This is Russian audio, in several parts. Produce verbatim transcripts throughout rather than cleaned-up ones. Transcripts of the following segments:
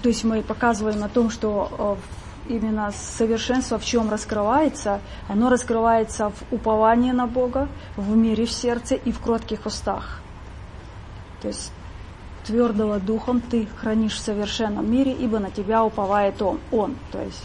то есть мы показываем о том, что именно совершенство в чем раскрывается, оно раскрывается в уповании на Бога, в мире в сердце и в кротких устах. То есть твердого духом ты хранишь в совершенном мире, ибо на тебя уповает Он. он то есть.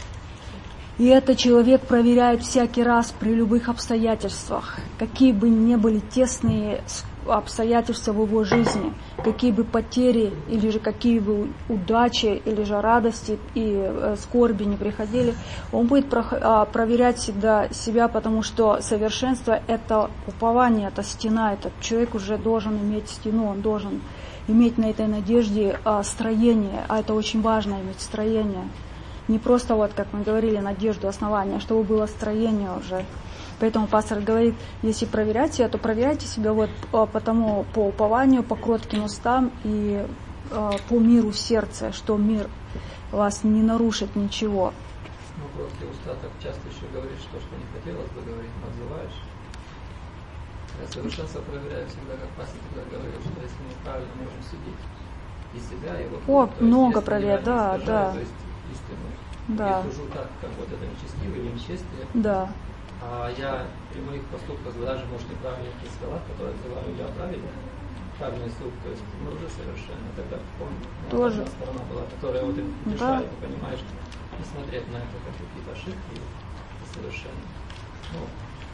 И это человек проверяет всякий раз при любых обстоятельствах, какие бы ни были тесные обстоятельства в его жизни, какие бы потери, или же какие бы удачи, или же радости и скорби не приходили, он будет проверять всегда себя, потому что совершенство – это упование, это стена, этот человек уже должен иметь стену, он должен иметь на этой надежде строение, а это очень важно иметь строение. Не просто вот, как мы говорили, надежду, основания, чтобы было строение уже. Поэтому пастор говорит, если проверять себя, то проверяйте себя вот потому, по упованию, по кротким устам и э, по миру в сердце, что мир вас не нарушит ничего. Ну, кроткие уста так часто еще говоришь то, что не хотелось бы говорить, но отзываешь. Я совершенство проверяю всегда, как пастор тогда говорил, что если мы правильно можем судить и себя, и вот... О, то много есть, проверять, да, да. То есть истину. Да. Я служу так, как вот это нечестивое, нечестие. Да. А я при моих поступках даже, может, неправильных словах, которые отзываю я правильно, правильный суд, то есть мы уже совершенно тогда помню, тоже сторона была, которая вот мешает, да. Понимаешь, не смотреть на это как какие-то ошибки, это совершенно. Ну,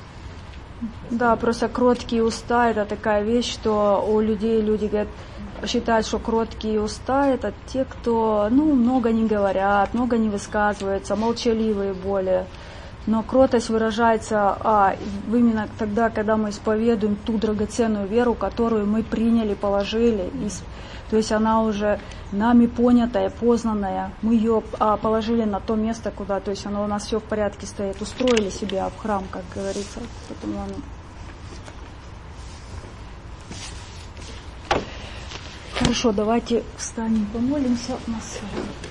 да, просто кроткие уста – это такая вещь, что у людей, люди говорят, считают, что кроткие уста – это те, кто, ну, много не говорят, много не высказываются, молчаливые более. Но кротость выражается а, именно тогда, когда мы исповедуем ту драгоценную веру, которую мы приняли, положили. И, то есть она уже нами понятая, познанная. Мы ее а, положили на то место, куда, то есть оно у нас все в порядке стоит. Устроили себя в храм, как говорится. Поэтому оно... Хорошо, давайте встанем, помолимся. У нас...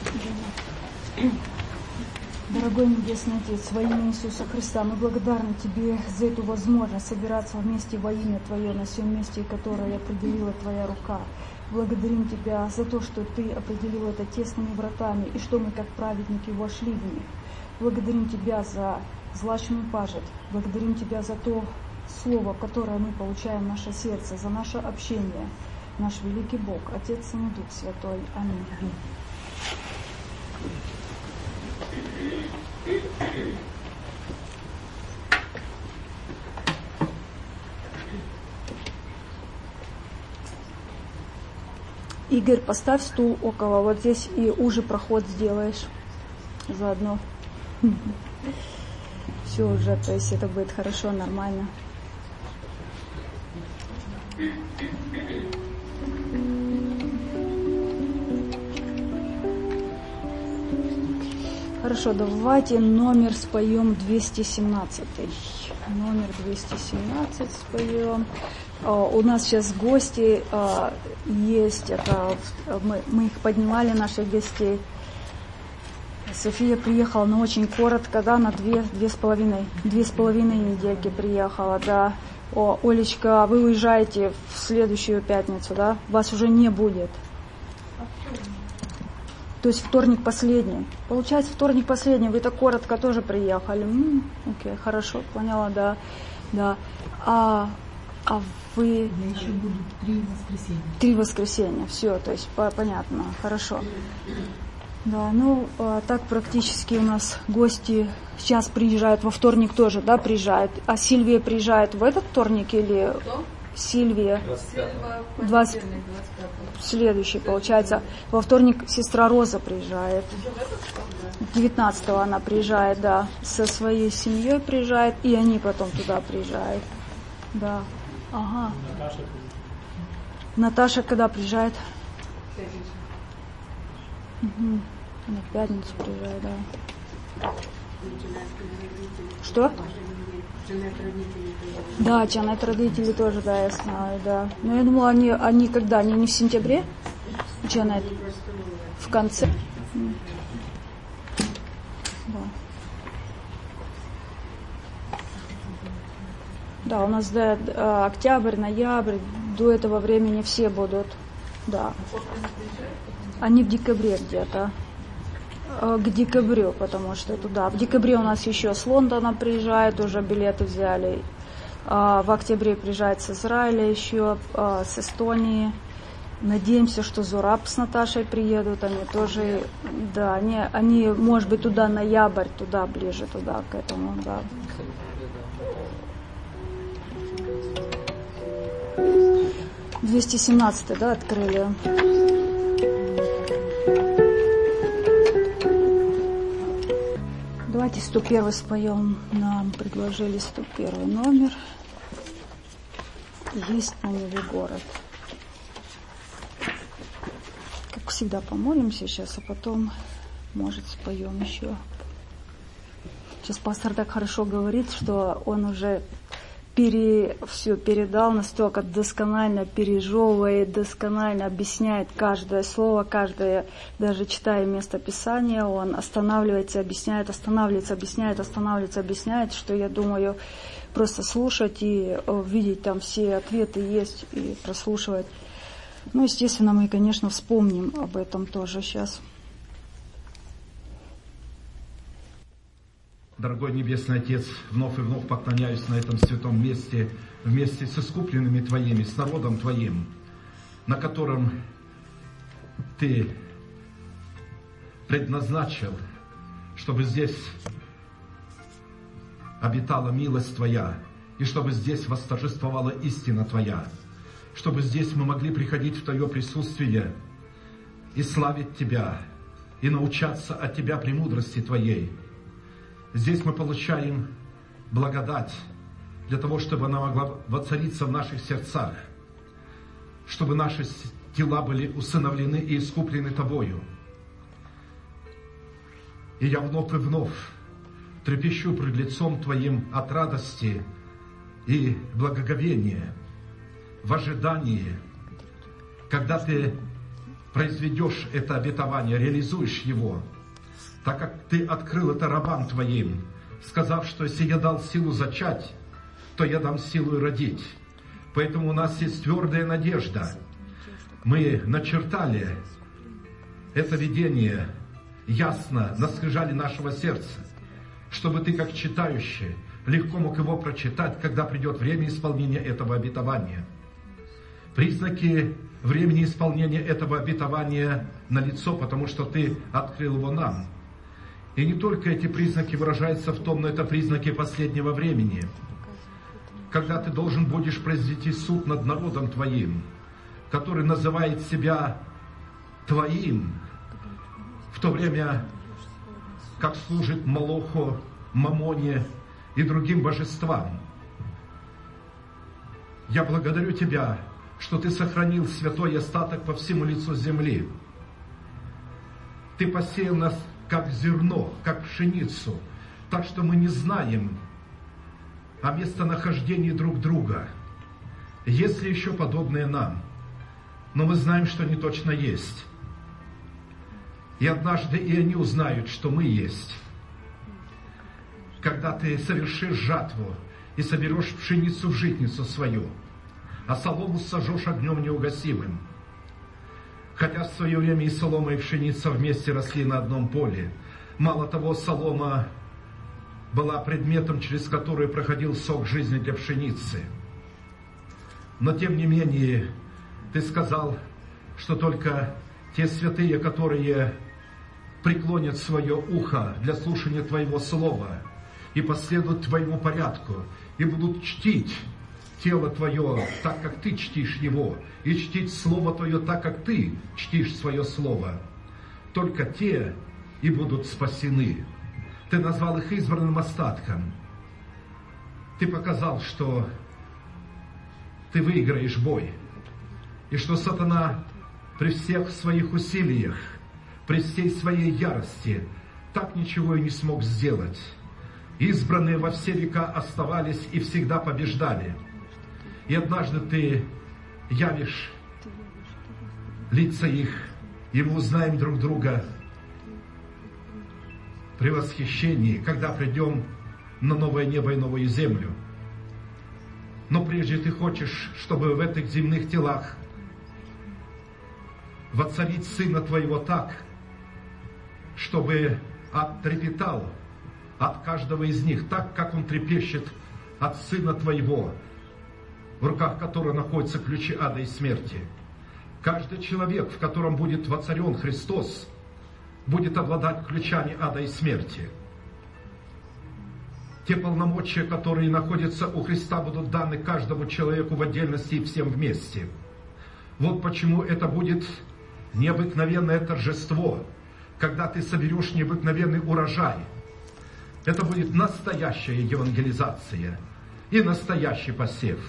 Дорогой Небесный Отец, во имя Иисуса Христа, мы благодарны Тебе за эту возможность собираться вместе во имя Твое на всем месте, которое определила Твоя рука. Благодарим Тебя за то, что Ты определил это тесными вратами, и что мы, как праведники, вошли в них. Благодарим Тебя за злачную пажить. Благодарим Тебя за то слово, которое мы получаем в наше сердце, за наше общение. Наш великий Бог, Отец, Сын и Дух Святой. Аминь. Игорь, поставь стул около, вот здесь и уже проход сделаешь заодно. Все уже, то есть это будет хорошо, нормально. Хорошо, давайте номер споем двести семнадцатый. Номер двести семнадцать споем. У нас сейчас гости есть, это мы, мы их поднимали, наших гостей. София приехала, но очень коротко, да, на две, две с половиной, две с половиной недельки приехала, да. О, Олечка, вы уезжаете в следующую пятницу, да? Вас уже не будет. То есть вторник последний. Получается, вторник последний. Вы так коротко тоже приехали. М-м, окей, хорошо, поняла, да. Да. А, а вы... Я еще буду три воскресенья. Три воскресенья, все, то есть по- понятно, хорошо. Да, ну, а, так практически у нас гости сейчас приезжают, во вторник тоже, да, приезжают. А Сильвия приезжает в этот вторник или... Кто? Сильвия. двадцать Следующий, получается. Во вторник сестра Роза приезжает. девятнадцатого она приезжает, да. Со своей семьей приезжает, и они потом туда приезжают. Да. Ага. Наташа. Наташа когда приезжает? Угу. На пятницу приезжает, да. Что? Да, Чанет родители тоже, да, я знаю, да. Но я думала, они, они когда? Они не в сентябре? Чанет? В конце? Да. Да, у нас до, до октябрь, ноябрь, до этого времени все будут. Да. Они в декабре где-то. К декабрю, потому что туда. В декабре у нас еще с Лондона приезжают, уже билеты взяли. В октябре приезжает с Израиля еще, с Эстонии. Надеемся, что Зураб с Наташей приедут, они тоже, да, они, они, может быть, туда ноябрь, туда ближе, туда, к этому, да. двести семнадцатый, да, открыли. Давайте сто первый споем, нам предложили сто первый номер. Есть на небе город. Как всегда, помолимся сейчас, а потом, может, споем еще. Сейчас пастор так хорошо говорит, что он уже пере, все передал, настолько досконально пережевывает, досконально объясняет каждое слово, каждое, даже читая место Писания, он останавливается, объясняет, останавливается, объясняет, останавливается, объясняет, что я думаю, просто слушать и видеть там все ответы есть и прослушивать. Ну, естественно, мы, конечно, вспомним об этом тоже сейчас. Дорогой Небесный Отец, вновь и вновь поклоняюсь на этом святом месте, вместе с искупленными Твоими, с народом Твоим, на котором Ты предназначил, чтобы здесь обитала милость Твоя, и чтобы здесь восторжествовала истина Твоя, чтобы здесь мы могли приходить в Твое присутствие и славить Тебя, и научаться от Тебя премудрости Твоей. Здесь мы получаем благодать для того, чтобы она могла воцариться в наших сердцах, чтобы наши тела были усыновлены и искуплены Тобою. И я вновь и вновь трепещу пред лицом Твоим от радости и благоговения, в ожидании, когда Ты произведешь это обетование, реализуешь его, так как Ты открыл это рабам Твоим, сказав, что если я дал силу зачать, то я дам силу и родить. Поэтому у нас есть твердая надежда. Мы начертали это видение ясно на скрижали нашего сердца, чтобы Ты, как читающий, легко мог его прочитать, когда придет время исполнения этого обетования. Признаки времени исполнения этого обетования налицо, потому что Ты открыл его нам. И не только эти признаки выражаются в том, но это признаки последнего времени, когда Ты должен будешь произвести суд над народом Твоим, который называет себя Твоим, в то время как служит Молоху, Мамоне и другим божествам. Я благодарю Тебя, что Ты сохранил святой остаток по всему лицу земли. Ты посеял нас как зерно, как пшеницу, так что мы не знаем о местонахождении друг друга, есть ли еще подобное нам, но мы знаем, что они точно есть. И однажды и они узнают, что мы есть. Когда Ты совершишь жатву и соберешь пшеницу в житницу свою, а солому сожжешь огнем неугасимым. Хотя в свое время и солома, и пшеница вместе росли на одном поле. Мало того, солома была предметом, через который проходил сок жизни для пшеницы. Но тем не менее, Ты сказал, что только те святые, которые преклонят свое ухо для слушания Твоего слова и последуют Твоему порядку, и будут чтить тело Твое так, как Ты чтишь его, и чтить Слово Твое так, как Ты чтишь свое Слово, только те и будут спасены. Ты назвал их избранным остатком. Ты показал, что Ты выиграешь бой, и что сатана при всех своих усилиях, при всей своей ярости, так ничего и не смог сделать. Избранные во все века оставались и всегда побеждали. И однажды Ты явишь лица их, и мы узнаем друг друга при восхищении, когда придем на новое небо и новую землю. Но прежде Ты хочешь, чтобы в этих земных телах воцарить Сына Твоего так, чтобы оттрепетал от каждого из них, так, как Он трепещет от Сына Твоего, в руках которого находятся ключи ада и смерти. Каждый человек, в котором будет воцарен Христос, будет обладать ключами ада и смерти. Те полномочия, которые находятся у Христа, будут даны каждому человеку в отдельности и всем вместе. Вот почему это будет необыкновенное торжество, когда ты соберешь необыкновенный урожай. Это будет настоящая евангелизация и настоящий посев.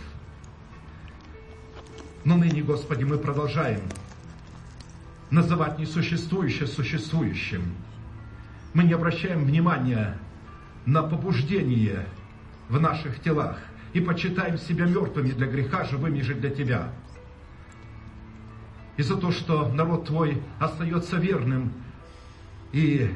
Но ныне, Господи, мы продолжаем называть несуществующее существующим. Мы не обращаем внимания на побуждение в наших телах и почитаем себя мертвыми для греха, живыми же для Тебя. И за то, что народ Твой остается верным и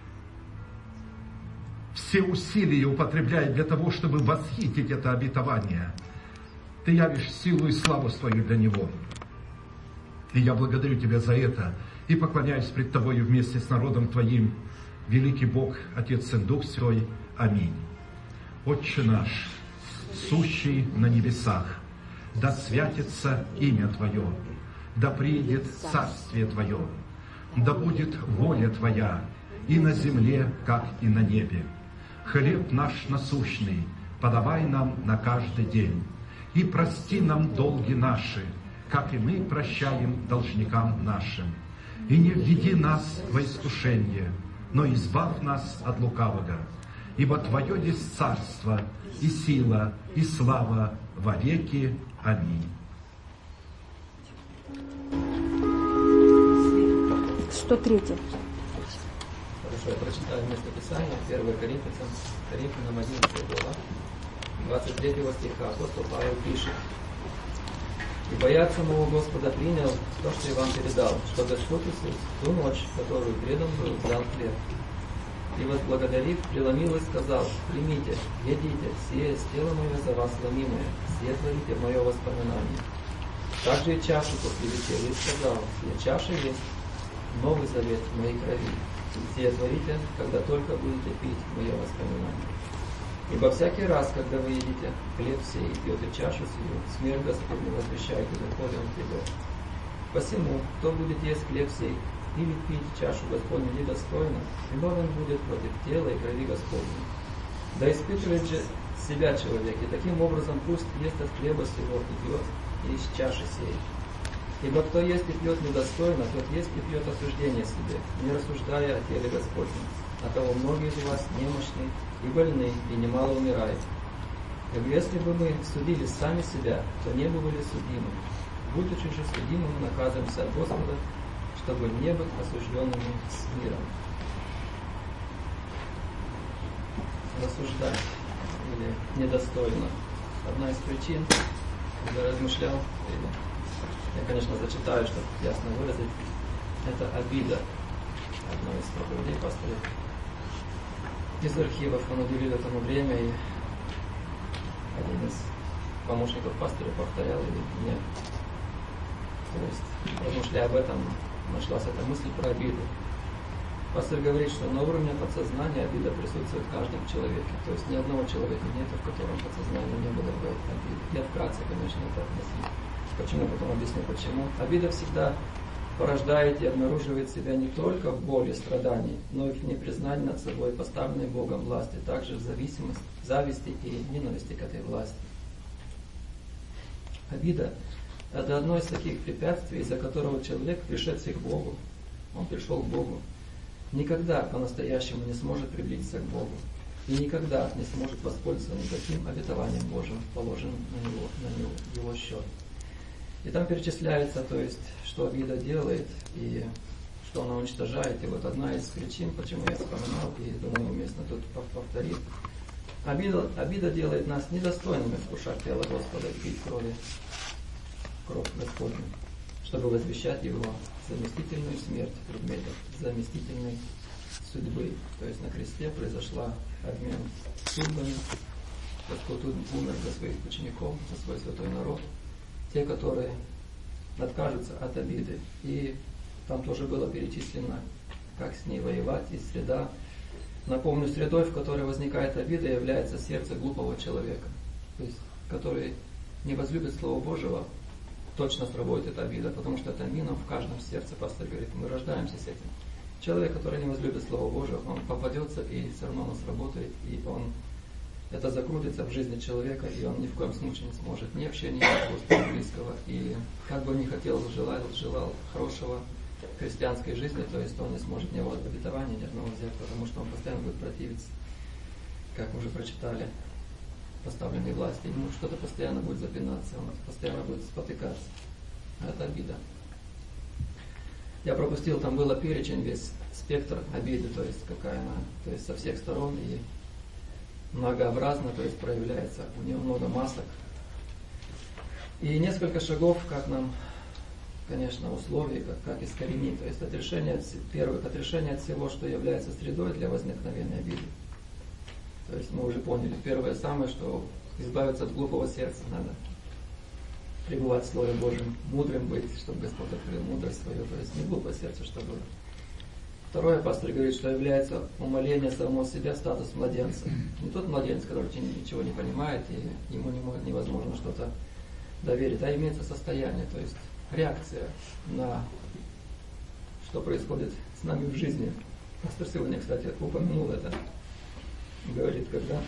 все усилия употребляет для того, чтобы восхитить это обетование, Ты явишь силу и славу Твою для него. И я благодарю Тебя за это и поклоняюсь пред Тобою вместе с народом Твоим, великий Бог, Отец, Сын, Дух Святой. Аминь. Отче наш, сущий на небесах, да святится имя Твое, да приидет царствие Твое, да будет воля Твоя и на земле, как и на небе. Хлеб наш насущный подавай нам на каждый день, и прости нам долги наши, как и мы прощаем должникам нашим. И не введи нас во искушение, но избавь нас от лукавого. Ибо Твое есть царство, и сила, и слава во веки. Аминь. сто три. Хорошо, я прочитаю место Писания, первое Коринфянам, Коринфянам одиннадцатая глава, двадцать третьего стиха. Апостол Павел пишет: «Ибо я от самого Господа принял то, что я вам передал, что Господь Иисус в ту ночь, которую предан был, взял хлеб. И возблагодарив, преломил и сказал: примите, едите, сие есть тело мое за вас ломимое, сие творите в мое воспоминание. Также и чашу после вечери сказал: сие чаша есть новый завет в моей крови. Сие творите, когда только будете пить в мое воспоминание. Ибо всякий раз, когда вы едите хлеб сей и пьете чашу сию, смерть Господню возвещаете, доколе он придет. Посему, кто будет есть хлеб сей или пить чашу Господню недостойно, виновен будет против тела и крови Господней. Да испытывает же себя человек, и таким образом пусть ест от хлеба сего и пьет из чаши сей. Ибо кто ест и пьет недостойно, тот ест и пьет осуждение себе, не рассуждая о теле Господнем. Оттого многие из вас немощны и больны, и немало умирают. Ибо если бы мы судили сами себя, то не бы были судимы. Будучи же судимыми, наказываемся от Господа, чтобы не быть осужденными с миром». Рассуждать или недостойно. Одна из причин, когда я размышлял, я, конечно, зачитаю, чтобы ясно выразить, это обида. Одна из проповедей пастыря из архивов, он уделил этому время, и один из помощников пастыря повторял, или нет. То есть, размышляя об этом, нашлась эта мысль про обиду. Пастор говорит, что на уровне подсознания обида присутствует в каждом человеке. То есть ни одного человека нет, в котором подсознание не было бы обиды. Я вкратце, конечно, это относил. Почему? Потом объясню, почему. Обида всегда порождает и обнаруживает себя не только в боли, страдании, но и в непризнании над собой поставленной Богом власти, также в зависимости, зависти и ненависти к этой власти. Обида – это одно из таких препятствий, из-за которого человек, пришедший к Богу, он пришел к Богу, никогда по-настоящему не сможет приблизиться к Богу и никогда не сможет воспользоваться никаким обетованием Божьим, положенным на него, на него, его счет. И там перечисляется, то есть, что обида делает и что она уничтожает. И вот одна из причин, почему я вспоминал, и думаю, уместно тут повторить. Обида, обида делает нас недостойными вкушать тело Господа и пить крови, кровь Господню, чтобы возвещать Его заместительную смерть в предметах заместительной судьбы. То есть на кресте произошла обмен судьбами. Господь умер за своих учеников, за свой святой народ. Те, которые откажутся от обиды и там тоже было перечислено, как с ней воевать, и среда. Напомню, средой, в которой возникает обида, является сердце глупого человека, то есть, который не возлюбит Слово Божьего, точно сработает эта обида, потому что это мина в каждом сердце. Пастор говорит, мы рождаемся с этим. Человек, который не возлюбит Слово Божье, он попадется и все равно нас работает, и он это закрутится в жизни человека, и он ни в коем случае не сможет ни общения, ни Господа близкого. И как бы он ни хотел, желал, желал хорошего христианской жизни, то есть он не сможет ни обетования, ни одного взять, потому что он постоянно будет противиться, как мы уже прочитали, поставленной власти. Ему что-то постоянно будет запинаться, он постоянно будет спотыкаться. Это обида. Я пропустил, там было перечень, весь спектр обиды, то есть какая она, то есть со всех сторон и многообразно, то есть проявляется, у нее много масок. И несколько шагов, как нам, конечно, условий, как, как искоренить, то есть отрешение, первое, отрешение от всего, что является средой для возникновения обиды. То есть мы уже поняли, первое самое, что избавиться от глупого сердца надо. Пребывать в Слове Божьем, мудрым быть, чтобы Господь открыл мудрость свою, то есть не глупое сердце, чтобы было. Второе, пастор говорит, что является умоление самого себя статус младенца. Не тот младенец, который ничего не понимает и ему невозможно что-то доверить, а имеется состояние, то есть реакция на что происходит с нами в жизни. Пастор сегодня, кстати, упомянул это. Говорит, когда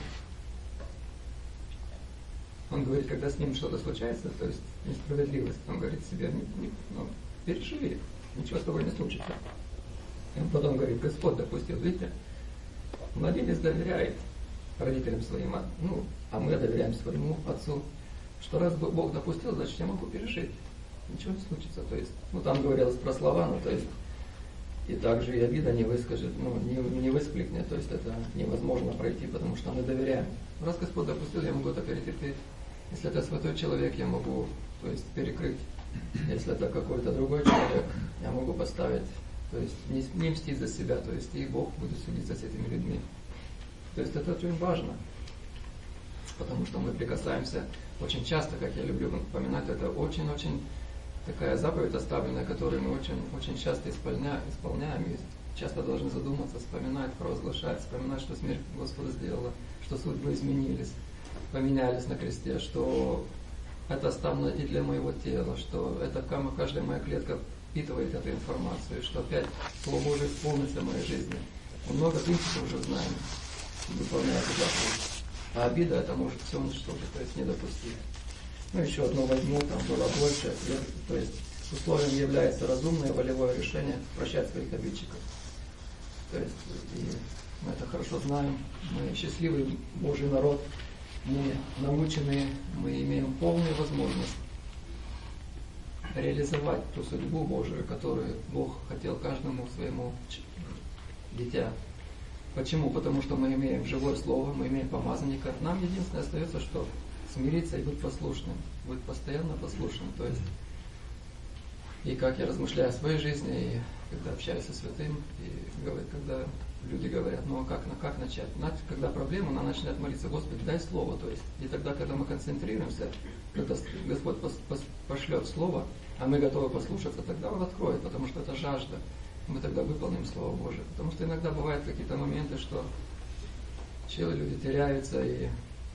он говорит, когда с ним что-то случается, то есть несправедливость, он говорит себе, ну, переживи, ничего с тобой не случится. И он потом говорит, Господь допустил, видите, младенец доверяет родителям своим, ну, а мы доверяем своему отцу, что раз Бог допустил, значит я могу пережить, ничего не случится. То есть, ну там говорилось про слова, ну то есть, и также и обида не выскажет, ну, не, не выспликнет, то есть это невозможно пройти, потому что мы доверяем. Раз Господь допустил, я могу это перетерпеть. Если это святой человек, я могу, то есть, перекрыть. Если это какой-то другой человек, я могу поставить, то есть не, не мстить за себя, то есть и Бог будет судиться с этими людьми. То есть это очень важно, потому что мы прикасаемся очень часто, как я люблю упоминать, это очень-очень такая заповедь оставленная, которую мы очень, очень часто исполняем, исполняем и часто должны задуматься, вспоминать, провозглашать, вспоминать, что смерть Господа сделала, что судьбы изменились, поменялись на кресте, что это оставлено и для моего тела, что это каждая моя клетка впитывает эту информацию, что опять Слово Божие исполнится в моей жизни. Мы много принципов уже знаем, выполняя эту заповедь. А обида это может все уничтожить, то есть не допустить. Ну, еще одно возьму, там было больше. То есть условием является разумное волевое решение прощать своих обидчиков. То есть и мы это хорошо знаем. Мы счастливый Божий народ, мы научены, мы имеем полную возможность реализовать ту судьбу Божию, которую Бог хотел каждому своему дитя. Почему? Потому что мы имеем живое слово, мы имеем помазанника. Нам единственное остается, что смириться и быть послушным, быть постоянно послушным. То есть, и как я размышляю о своей жизни, и когда общаюсь со святым, и говорю, когда люди говорят, ну а как, ну, как начать? Когда проблема, она начинает молиться, Господи, дай слово. То есть, и тогда, когда мы концентрируемся, когда Господь пошлет слово, а мы готовы послушаться, тогда Он откроет, потому что это жажда. Мы тогда выполним Слово Божие. Потому что иногда бывают какие-то моменты, что люди теряются и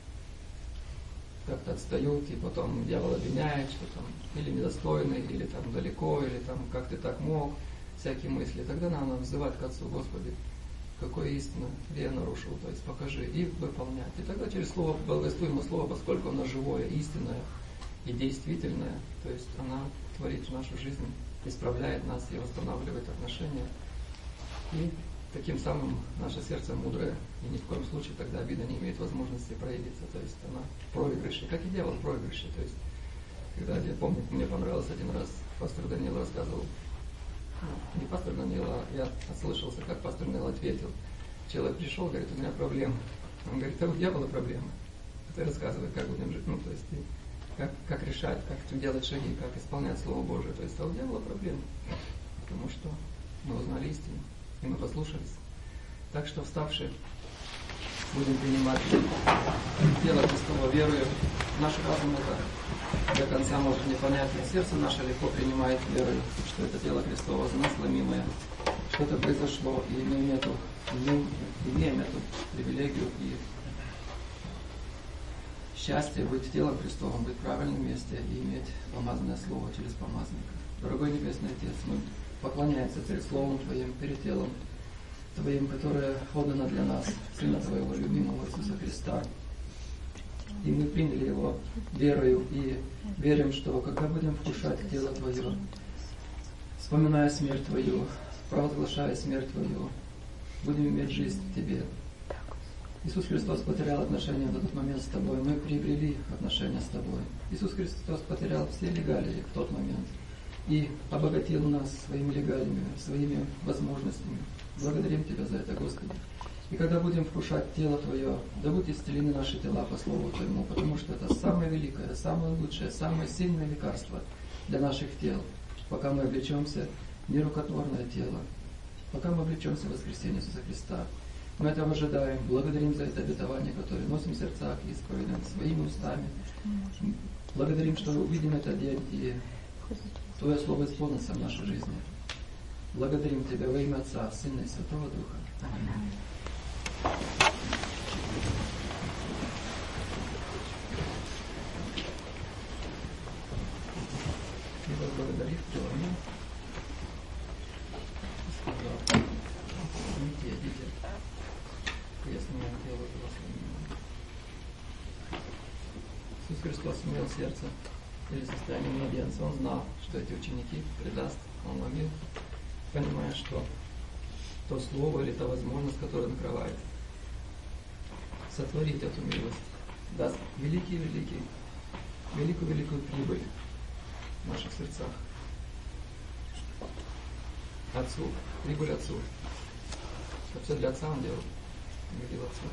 как-то отстают, и потом дьявол обвиняет, что там или недостойный, или там далеко, или там как ты так мог, всякие мысли. Тогда надо взывать к Отцу, Господи, какое истина, где я нарушил, то есть покажи, и выполнять. И тогда через Слово, благовествуемое Слово, поскольку оно живое, истинное и действительное, то есть оно творит нашу жизнь, исправляет нас и восстанавливает отношения. И таким самым наше сердце мудрое, и ни в коем случае тогда обида не имеет возможности проявиться. То есть она в проигрыше, как и дьявол в проигрыше. То есть, когда, я помню, мне понравилось один раз, пастор Даниил рассказывал, ну, не пастор Даниил, а я ослышался, как пастор Даниил ответил. Человек пришел, говорит, у меня проблема. Он говорит, а у дьявола проблема. Это рассказывает, как будем жить. Ну, то есть, как, как решать, как делать шаги, как исполнять Слово Божие. То есть, а у дьявола проблема. Потому что мы узнали истину, и мы послушались. Так что, вставшие, будем принимать тело Христова верою. наш разум это до конца может не понять, но сердце наше легко принимает верой, что это тело Христово за нас ломимое, что это произошло, и имеем эту, имеем, имеем эту привилегию и счастье быть телом Христовым, быть в правильном месте и иметь помазанное слово через помазника. Дорогой Небесный Отец, мы поклоняемся перед Словом Твоим, перед телом Твоим, которое отдано для нас, Сына Твоего любимого Иисуса Христа. И мы приняли Его верою и верим, что когда будем вкушать тело Твое, вспоминая смерть Твою, провозглашая смерть Твою, будем иметь жизнь в Тебе. Иисус Христос потерял отношения в тот момент с Тобой, мы приобрели отношения с Тобой. Иисус Христос потерял все регалии в тот момент и обогатил нас своими регалиями, своими возможностями. Благодарим Тебя за это, Господи. И когда будем вкушать тело Твое, да будь исцелены наши тела по Слову Твоему, потому что это самое великое, самое лучшее, самое сильное лекарство для наших тел, пока мы облечемся в нерукотворное тело, пока мы облечемся в воскресение Иисуса Христа. Мы этого ожидаем, благодарим за это обетование, которое носим в сердцах и исповедуем своими устами. Благодарим, что увидим этот день, и Твое Слово исполнится в нашей жизни. Благодарим Тебя во имя Отца, Сына и Святого Духа. Аминь. И возблагодарив Тебя, сказал, идите, идите, я снимаю тело благословенного. Иисус Христос имел сердце или состояние младенца. Он знал, что эти ученики предаст. Он ловил, понимая, что то слово или та возможность, которая накрывает, сотворить эту милость, даст великий-великий, великую-великую прибыль в наших сердцах. Отцу, прибыль Отцу. Это все для Отца Он делал, говорил Отцу.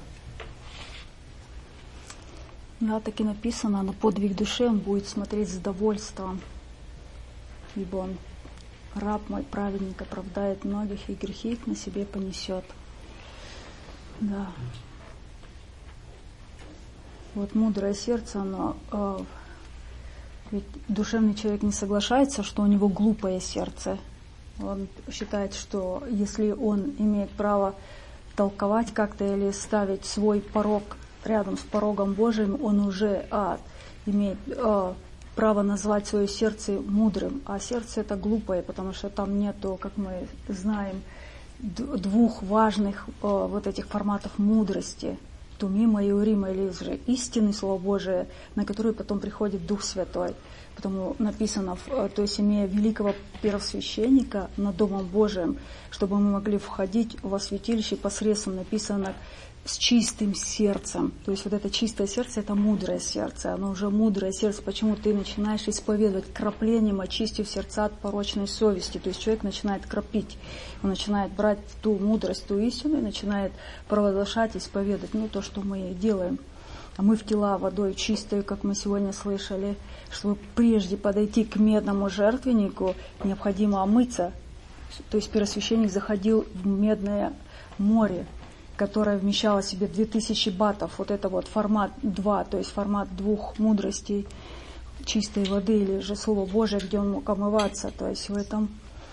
Да, так и написано, на подвиг души он будет смотреть с довольством, ибо он, раб мой праведник, оправдает многих, и грехи их на себе понесет. Да. Вот мудрое сердце, оно... Э, ведь душевный человек не соглашается, что у него глупое сердце. Он считает, что если он имеет право толковать как-то или ставить свой порог рядом с порогом Божиим, он уже а, имеет а, право назвать свое сердце мудрым. А сердце это глупое, потому что там нету, как мы знаем, двух важных а, вот этих форматов мудрости. Тумима и Урима, или же истинное Слово Божие, на которое потом приходит Дух Святой. Потому написано, то есть имея великого первосвященника над Домом Божиим, чтобы мы могли входить во святилище посредством, написано, с чистым сердцем. То есть вот это чистое сердце, это мудрое сердце. Оно уже мудрое сердце. Почему ты начинаешь исповедовать краплением, очистив сердца от порочной совести? То есть человек начинает кропить. Он начинает брать ту мудрость, ту истину и начинает провозглашать, исповедовать. Ну, то, что мы делаем. А мы в тела водой чистую, как мы сегодня слышали, чтобы прежде подойти к медному жертвеннику, необходимо омыться. То есть первосвященник заходил в медное море, которая вмещала в себе две тысячи батов. Вот это вот формат два, то есть формат двух мудростей чистой воды или же Слово Божие, где он мог омываться. То есть в этом.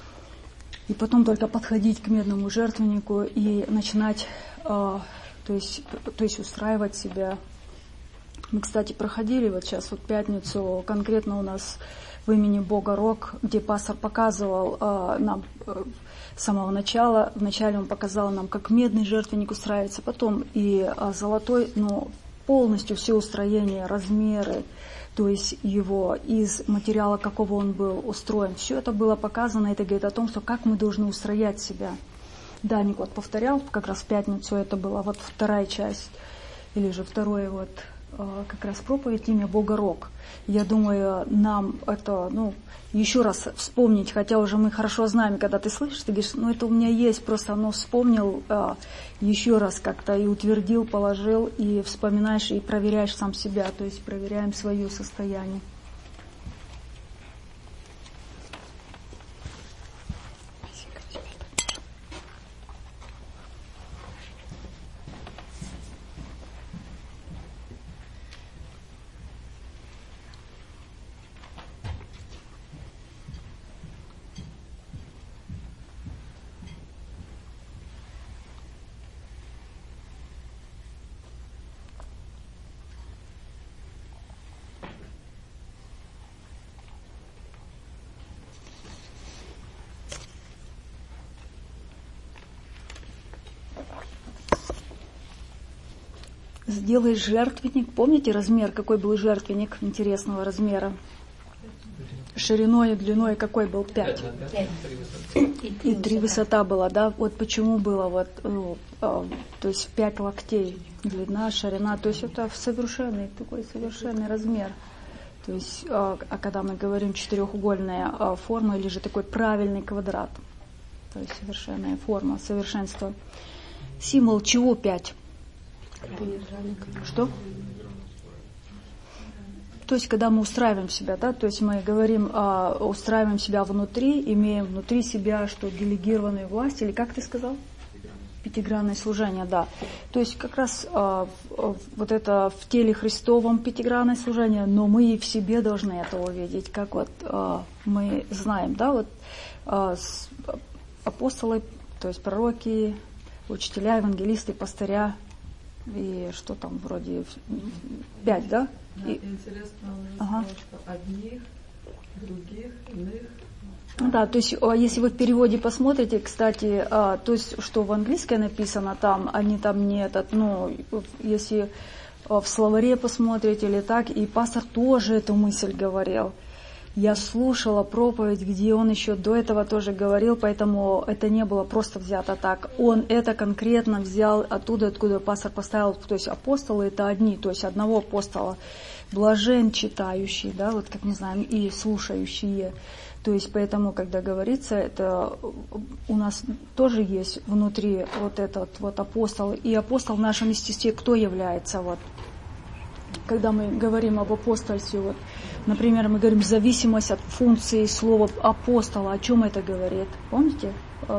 И потом только подходить к медному жертвеннику и начинать, э, то есть, то есть устраивать себя. Мы, кстати, проходили вот сейчас вот пятницу, конкретно у нас в имени Бога Рок, где пастор показывал э, нам э, с самого начала. Вначале он показал нам, как медный жертвенник устраивается, потом и э, золотой, но полностью все устроения, размеры, то есть его из материала, какого он был устроен. Все это было показано, это говорит о том, что как мы должны устроять себя. Даник вот повторял, как раз в пятницу это была вот вторая часть, или же второе вот как раз проповедь имя Бога Рок. Я думаю, нам это, ну, еще раз вспомнить, хотя уже мы хорошо знаем, когда ты слышишь, ты говоришь, ну это у меня есть, просто оно вспомнил а, еще раз как-то и утвердил, положил, и вспоминаешь, и проверяешь сам себя, то есть проверяем свое состояние. сделай жертвенник. Помните размер, какой был жертвенник интересного размера? Шириной и длиной какой был? Пять. И три высота была, да? Вот почему было вот, ну, э, то есть пять локтей длина, ширина, то есть это совершенный такой совершенный размер. То есть, э, а когда мы говорим четырехугольная э, форма или же такой правильный квадрат, то есть совершенная форма, совершенство. Символ чего пять? Что? То есть, когда мы устраиваем себя, да, то есть мы говорим, а, устраиваем себя внутри, имеем внутри себя, что делегированную власть, или как ты сказал? Пятигранное служение, да. То есть как раз а, вот это в теле Христовом пятигранное служение, но мы и в себе должны это увидеть, как вот а, мы знаем, да, вот а, с, апостолы, то есть пророки, учителя, евангелисты, пастыря, и что там вроде пять, да? Да, и, интересно, он ага. сказал, что одних, других, иных. Да, то есть, если вы в переводе посмотрите, кстати, то есть, что в английском написано там, они там не этот, ну, если в словаре посмотрите или так, и пастор тоже эту мысль говорил. Я слушала проповедь, где он еще до этого тоже говорил, поэтому это не было просто взято так. Он это конкретно взял оттуда, откуда пастор поставил, то есть апостолы это одни, то есть одного апостола, блажен читающий, да, вот как мы знаем, и слушающие. То есть поэтому, когда говорится, это у нас тоже есть внутри вот этот вот апостол. И апостол в нашем естестве кто является? Вот, когда мы говорим об апостольстве, вот, например, мы говорим зависимость от функции слова апостола. О чем это говорит? Помните?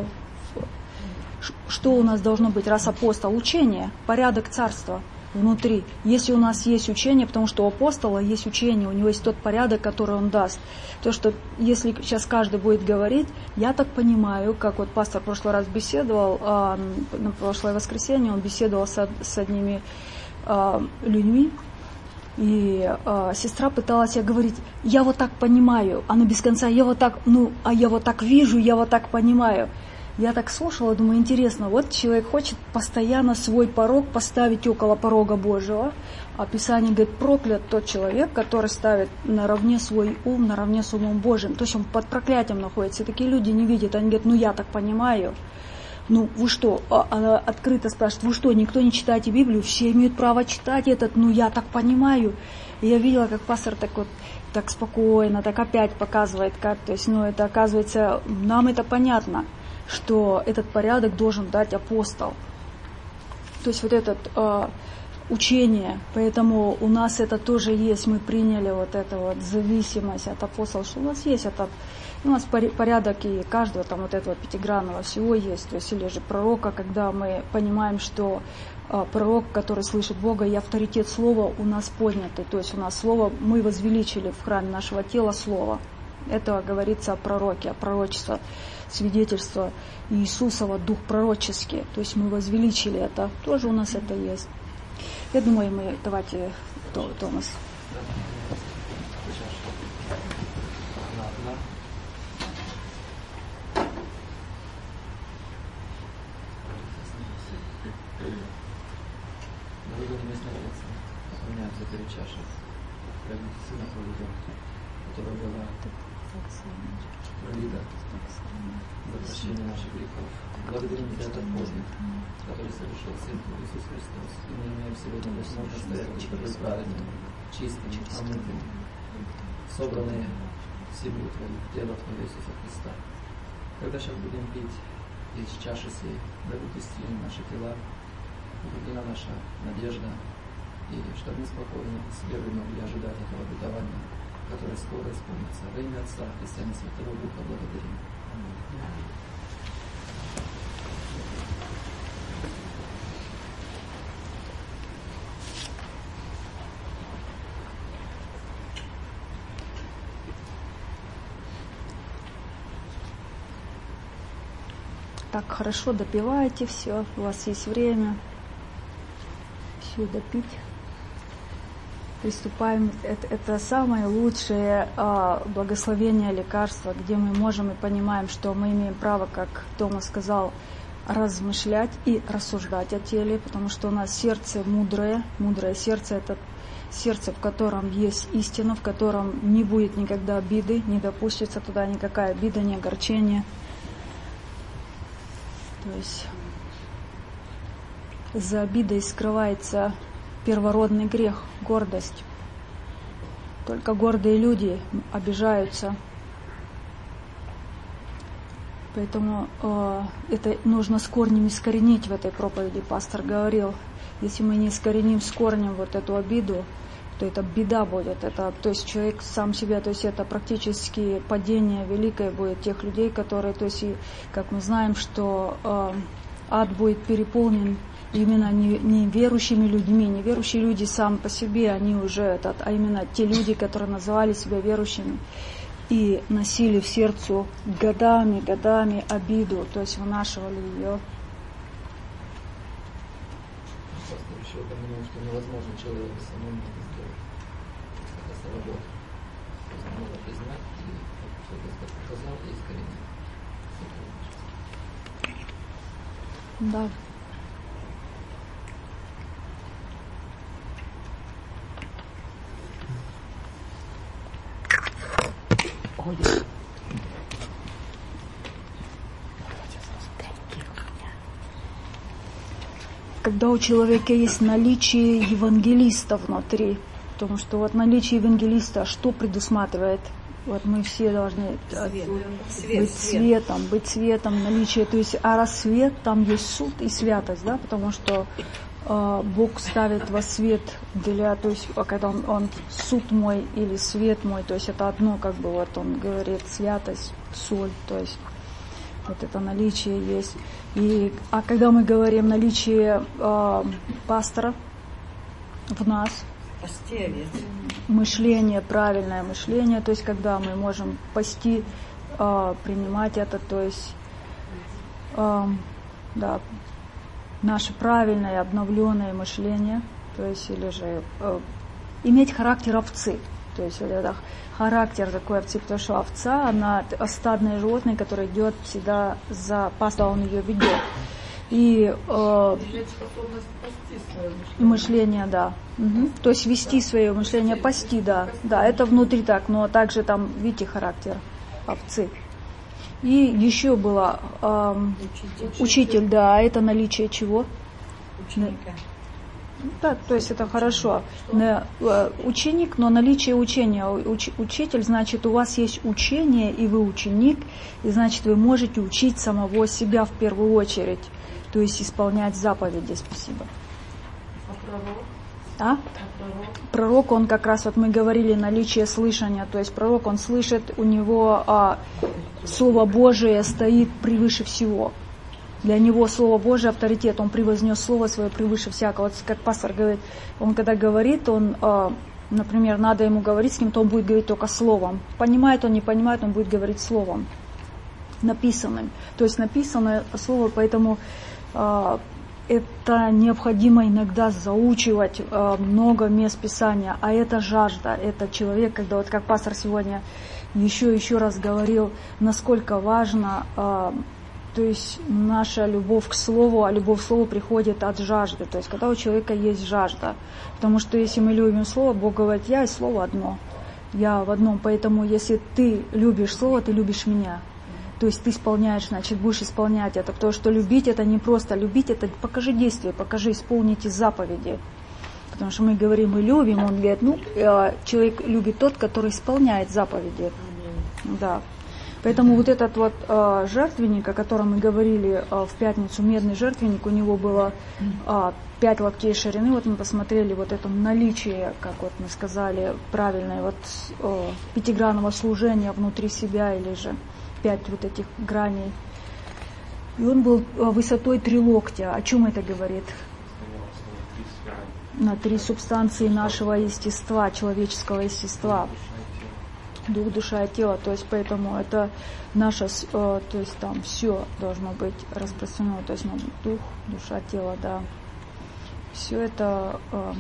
Что у нас должно быть, раз апостол? Учение, порядок царства внутри. Если у нас есть учение, потому что у апостола есть учение, у него есть тот порядок, который он даст. То, что если сейчас каждый будет говорить, я так понимаю, как вот пастор в прошлый раз беседовал, а, на прошлое воскресенье он беседовал с, с одними а, людьми, и а, сестра пыталась ей говорить, я вот так понимаю, она без конца, я вот так, ну, а я вот так вижу, я вот так понимаю. Я так слушала, думаю, интересно, вот человек хочет постоянно свой порог поставить около порога Божьего, а Писание говорит, проклят тот человек, который ставит наравне свой ум, наравне с умом Божьим. То есть он под проклятием находится. И такие люди не видят, они говорят, ну я так понимаю. Ну вы что, она открыто спрашивает, вы что, никто не читаете Библию? Все имеют право читать этот, ну я так понимаю. И я видела, как пастор так вот, так спокойно, так опять показывает, как, то есть, ну это оказывается, нам это понятно, что этот порядок должен дать апостол. То есть вот это э, учение, поэтому у нас это тоже есть, мы приняли вот эту вот зависимость от апостола, что у нас есть этот, у нас порядок и каждого там вот этого пятигранного всего есть, то есть или же пророка, когда мы понимаем, что э, пророк, который слышит Бога, и авторитет слова у нас поднятый, то есть у нас слово, мы возвеличили в храме нашего тела слово. Это говорится о пророке, о пророчестве, свидетельство Иисусова, дух пророческий. То есть мы возвеличили это. Тоже у нас это есть. Я думаю, мы давайте Томас. Которая была пролита за прощение наших грехов. Благодарим за этот подвиг, который совершил Сын Иисус Христос. И мы имеем сегодня возможность стоять перед Тобой праведным, чистым, омытым, собранные в семью Твою, тело Твое Иисуса Христа. Когда сейчас будем пить из чаши сей, да будут исцелены наши тела, укреплена наша надежда, и чтобы мы спокойно, с верой могли ожидать этого обетования, которое скоро исполнится. Во имя Отца и Сына Святого Духа благодарим. Так, хорошо, допивайте все, у вас есть время все допить. Приступаем. Это, это самое лучшее а, благословение, лекарство, где мы можем и понимаем, что мы имеем право, как Тома сказал, размышлять и рассуждать о теле, потому что у нас сердце мудрое. Мудрое сердце — это сердце, в котором есть истина, в котором не будет никогда обиды, не допустится туда никакая обида, ни огорчение. То есть за обидой скрывается первородный грех, гордость. Только гордые люди обижаются. Поэтому э, это нужно с корнем искоренить в этой проповеди. Пастор говорил, если мы не искореним с корнем вот эту обиду, то это беда будет. Это, то есть человек сам себя, то есть это практически падение великое будет тех людей, которые, то есть, и, как мы знаем, что э, ад будет переполнен именно неверующими людьми. Неверующие люди сам по себе, они уже этот, а именно те люди, которые называли себя верующими и носили в сердце годами, годами обиду, то есть вынашивали ее. Пастор еще упомянул, что невозможно человеку самому это сделать. Это сработа. То есть надо признать и, что Господь показал, и искоренить. Да. Когда у человека есть наличие евангелиста внутри, потому что вот наличие евангелиста что предусматривает? Вот мы все должны Свет. быть светом, быть светом, наличие, то есть, а раз свет, там есть суд и святость, да, потому что э, Бог ставит во свет для, то есть, когда он, он суд мой или свет мой, то есть это одно, как бы вот он говорит, святость, соль, то есть вот это наличие есть. И, а когда мы говорим наличие э, пастора в нас, Пасти овец. мышление, правильное мышление, то есть когда мы можем пасти, э, принимать это, то есть э, да, наше правильное обновленное мышление, то есть или же э, иметь характер овцы, то есть вот это характер такой овцы, потому что овца, она стадное животное, которое идет всегда за пастора, он ее ведет. И э, способность пасти свое мышление. мышление, да. Угу. То есть вести свое мышление, пасти, да. Да, это внутри так, но также там, видите, характер овцы. И еще было э, учитель. учитель, да, это наличие чего? Ученика. Да, то есть это хорошо. Ученик, но наличие учения. Уч, учитель, значит, у вас есть учение, и вы ученик, и значит, вы можете учить самого себя в первую очередь, то есть исполнять заповеди. Спасибо. А пророк? А? А пророк? Пророк, он как раз, вот мы говорили, наличие слышания, то есть пророк, он слышит, у него а, Слово Божие стоит превыше всего. Для него Слово Божие авторитет, он превознес Слово свое превыше всякого. Вот как пастор говорит, он когда говорит, он, э, например, надо ему говорить с кем-то, он будет говорить только словом. Понимает он, не понимает, он будет говорить словом, написанным. То есть написанное слово, поэтому э, это необходимо иногда заучивать э, много мест Писания, а это жажда, это человек, когда вот как пастор сегодня еще еще раз говорил, насколько важно э, то есть наша любовь к Слову, а любовь к Слову приходит от жажды. То есть когда у человека есть жажда. Потому что если мы любим Слово, Бог говорит, я и Слово одно. Я в одном. Поэтому если ты любишь Слово, ты любишь меня. То есть ты исполняешь, значит, будешь исполнять это. Потому что любить это не просто. Любить это покажи действие, покажи, исполните заповеди. Потому что мы говорим, мы любим. Он говорит, ну, человек любит тот, который исполняет заповеди. Да. Поэтому вот этот вот э, жертвенник, о котором мы говорили э, в пятницу, медный жертвенник, у него было э, пять локтей ширины. Вот мы посмотрели вот это наличие, как вот мы сказали, правильное вот э, пятигранного служения внутри себя, или же пять вот этих граней. И он был э, высотой три локтя. О чем это говорит? На три субстанции нашего естества, человеческого естества. Дух, душа и тело, то есть поэтому это наше, э, то есть там все должно быть распространено, то есть ну, дух, душа, тело, да. Все это, э,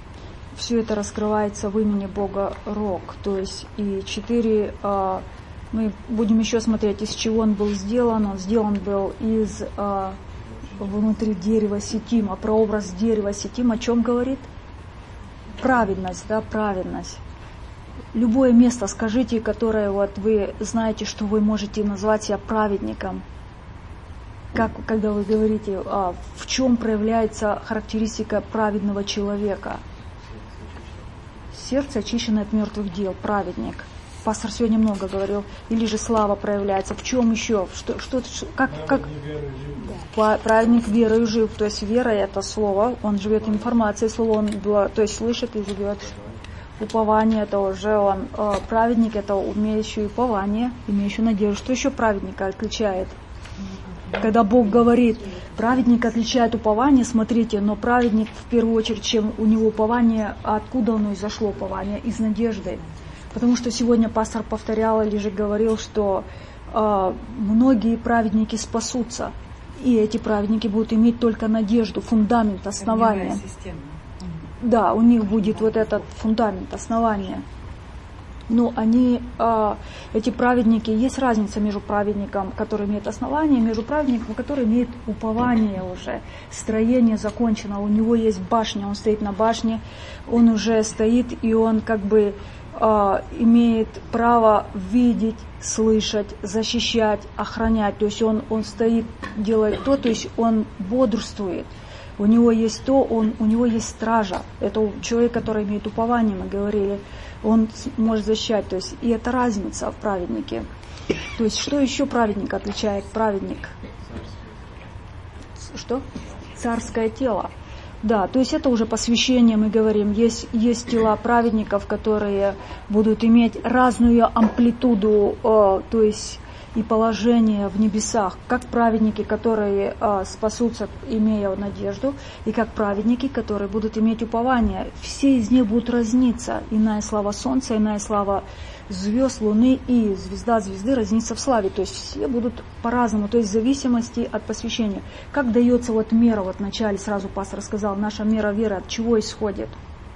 все это раскрывается в имени Бога Рог, то есть и четыре э, Мы будем еще смотреть, из чего он был сделан. Он сделан был из а, внутри дерева ситима. Прообраз дерева ситима о чем говорит? Праведность, да, праведность. Любое место скажите, которое вот вы знаете, что вы можете назвать себя праведником. Как, когда вы говорите, а, в чем проявляется характеристика праведного человека? Сердце очищено от мертвых дел, праведник. Пастор сегодня много говорил. Или же слава проявляется. В чем еще? Что, что, как, как? Праведник верою жив. То есть вера это слово. Он живет информацией, слово он то есть слышит и живет. Упование это уже он. Праведник это умеющий упование, имеющий надежду. Что еще праведника отличает? Когда Бог говорит, праведник отличает упование, смотрите, но праведник в первую очередь, чем у него упование, откуда оно изошло упование? Из надежды. Потому что сегодня пастор повторял или же говорил, что э, многие праведники спасутся, и эти праведники будут иметь только надежду, фундамент, основание. Да, у них будет вот этот фундамент, основание. Но они, э, эти праведники, есть разница между праведником, который имеет основание, и между праведником, который имеет упование уже, строение закончено, у него есть башня, он стоит на башне, он уже стоит, и он как бы э, имеет право видеть, слышать, защищать, охранять, то есть он, он стоит, делает то, то есть он бодрствует. У него есть то, он, у него есть стража. Это человек, который имеет упование, мы говорили, он может защищать. То есть, и это разница в праведнике. То есть, что еще праведник отличает? Праведник. Что? Царское тело. Да, то есть это уже посвящение, мы говорим. Есть, есть тела праведников, которые будут иметь разную амплитуду, э, то есть и положение в небесах, как праведники, которые а, спасутся, имея надежду, и как праведники, которые будут иметь упование. Все из них будут разниться. Иная слава солнца, иная слава звезд, луны, и звезда звезды разнится в славе. То есть все будут по-разному, то есть в зависимости от посвящения. Как дается вот мера, вот вначале сразу пастор сказал, наша мера веры от чего исходит?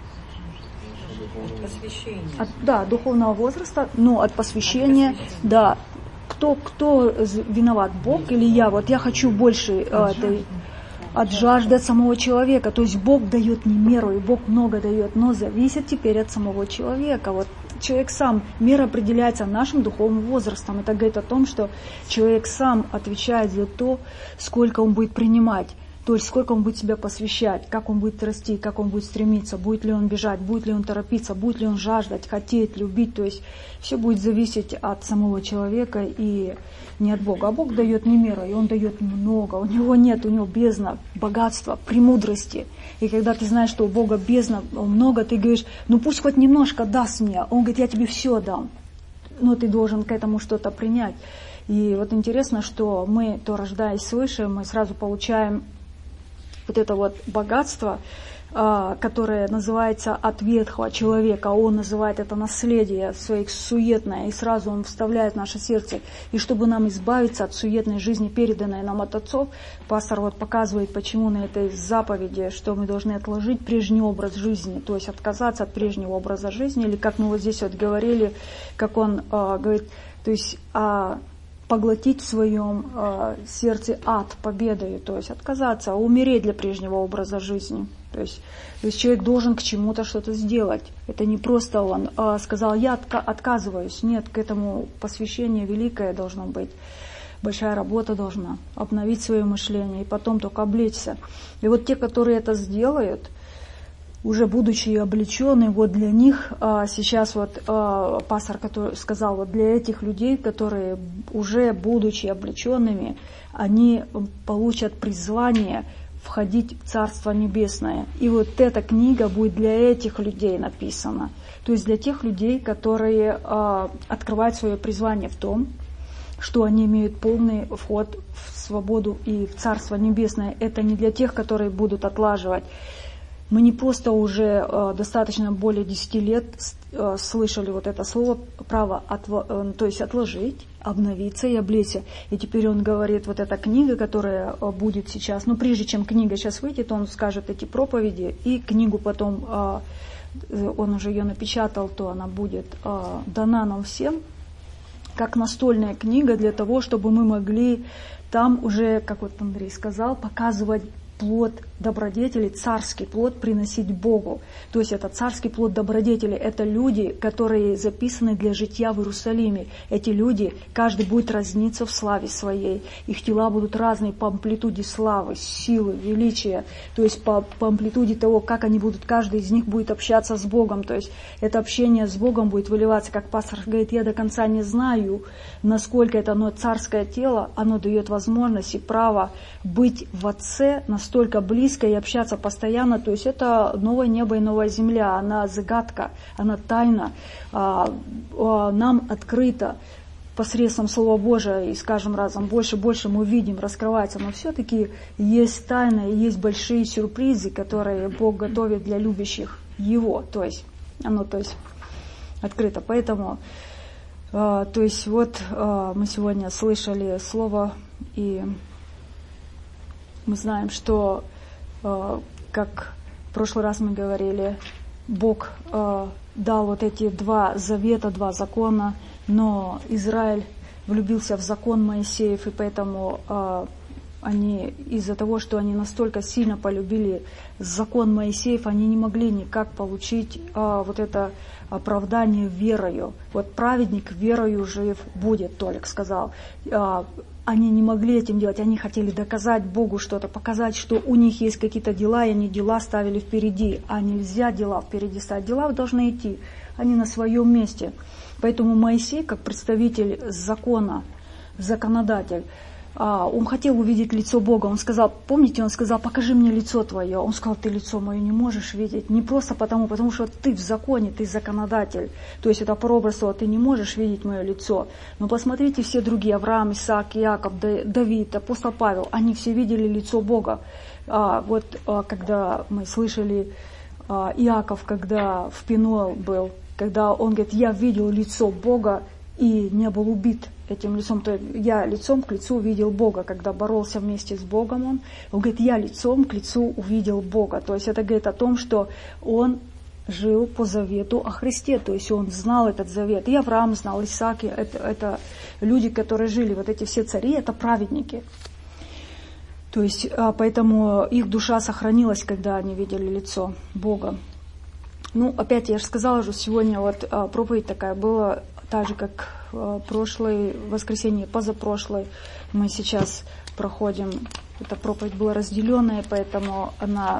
От посвящения. От, да, духовного возраста, но от посвящения, от посвящения. Да. Кто, кто виноват, Бог или я? Вот я хочу больше э, этой, от жажды от самого человека. То есть Бог дает не меру, и Бог много дает, но зависит теперь от самого человека. Вот человек сам, мера определяется нашим духовным возрастом. Это говорит о том, что человек сам отвечает за то, сколько он будет принимать. То есть сколько он будет себя посвящать, как он будет расти, как он будет стремиться, будет ли он бежать, будет ли он торопиться, будет ли он жаждать, хотеть, любить. То есть все будет зависеть от самого человека и не от Бога. А Бог дает не меру, и Он дает много. У Него нет, у Него бездна, богатства, премудрости. И когда ты знаешь, что у Бога бездна много, ты говоришь, ну пусть хоть немножко даст мне. Он говорит, я тебе все дам. Но ты должен к этому что-то принять. И вот интересно, что мы, то рождаясь свыше, мы сразу получаем вот это вот богатство, которое называется от ветхого человека, он называет это наследие своих суетное, и сразу он вставляет в наше сердце. И чтобы нам избавиться от суетной жизни, переданной нам от отцов, пастор вот показывает, почему на этой заповеди, что мы должны отложить прежний образ жизни, то есть отказаться от прежнего образа жизни, или как мы вот здесь вот говорили, как он э, говорит, то есть э, поглотить в своем э, сердце ад победою, то есть отказаться, умереть для прежнего образа жизни. То есть, то есть человек должен к чему-то что-то сделать. Это не просто он э, сказал, я отка- отказываюсь. Нет, к этому посвящение великое должно быть. Большая работа должна обновить свое мышление и потом только облечься. И вот те, которые это сделают, уже будучи облеченные, вот для них а, сейчас вот а, пастор, который сказал, вот для этих людей, которые уже будучи облеченными, они получат призвание входить в Царство Небесное. И вот эта книга будет для этих людей написана. То есть для тех людей, которые а, открывают свое призвание в том, что они имеют полный вход в свободу и в Царство Небесное. Это не для тех, которые будут отлаживать. Мы не просто уже э, достаточно более десяти лет э, слышали вот это слово право, отво, э, то есть отложить, обновиться и облечься. И теперь он говорит, вот эта книга, которая э, будет сейчас, ну прежде чем книга сейчас выйдет, он скажет эти проповеди, и книгу потом, э, он уже ее напечатал, то она будет э, дана нам всем. как настольная книга для того, чтобы мы могли там уже, как вот Андрей сказал, показывать плод добродетели, царский плод приносить Богу. То есть это царский плод добродетели, это люди, которые записаны для житья в Иерусалиме. Эти люди, каждый будет разниться в славе своей. Их тела будут разные по амплитуде славы, силы, величия. То есть по, по амплитуде того, как они будут, каждый из них будет общаться с Богом. То есть это общение с Богом будет выливаться, как пастор говорит, я до конца не знаю, насколько это оно царское тело, оно дает возможность и право быть в Отце настолько близко и общаться постоянно. То есть это новое небо и новая земля, она загадка, она тайна, а, а, нам открыта посредством Слова Божия, и с каждым разом больше и больше мы видим, раскрывается, но все-таки есть тайна и есть большие сюрпризы, которые Бог готовит для любящих Его, то есть оно то есть открыто. Поэтому а, то есть вот а, мы сегодня слышали слово, и мы знаем, что как в прошлый раз мы говорили, Бог э, дал вот эти два завета, два закона, но Израиль влюбился в закон Моисеев, и поэтому э, они из-за того, что они настолько сильно полюбили закон Моисеев, они не могли никак получить э, вот это оправдание верою. Вот праведник верою жив будет, Толик сказал. Э, Они не могли этим делать, они хотели доказать Богу что-то, показать, что у них есть какие-то дела, и они дела ставили впереди. А нельзя дела впереди ставить. Дела должны идти, они на своем месте. Поэтому Моисей, как представитель закона, законодатель, он хотел увидеть лицо Бога. Он сказал, помните, он сказал, покажи мне лицо твое. Он сказал, ты лицо мое не можешь видеть. Не просто потому, потому что ты в законе, ты законодатель. То есть это прообраз, ты не можешь видеть мое лицо. Но посмотрите все другие, Авраам, Исаак, Иаков, Давид, апостол Павел, они все видели лицо Бога. А, вот а, когда мы слышали а, Иаков, когда в Пенуэл был, когда он говорит, я видел лицо Бога и не был убит этим лицом, то я лицом к лицу увидел Бога, когда боролся вместе с Богом он, он говорит, я лицом к лицу увидел Бога. То есть это говорит о том, что он жил по завету о Христе, то есть он знал этот завет. И Авраам знал, Исаак, это, это люди, которые жили, вот эти все цари, это праведники. То есть поэтому их душа сохранилась, когда они видели лицо Бога. Ну, опять я же сказала, что сегодня вот проповедь такая была, так же, как прошлое воскресенье, позапрошлое, мы сейчас проходим, эта проповедь была разделенная, поэтому она,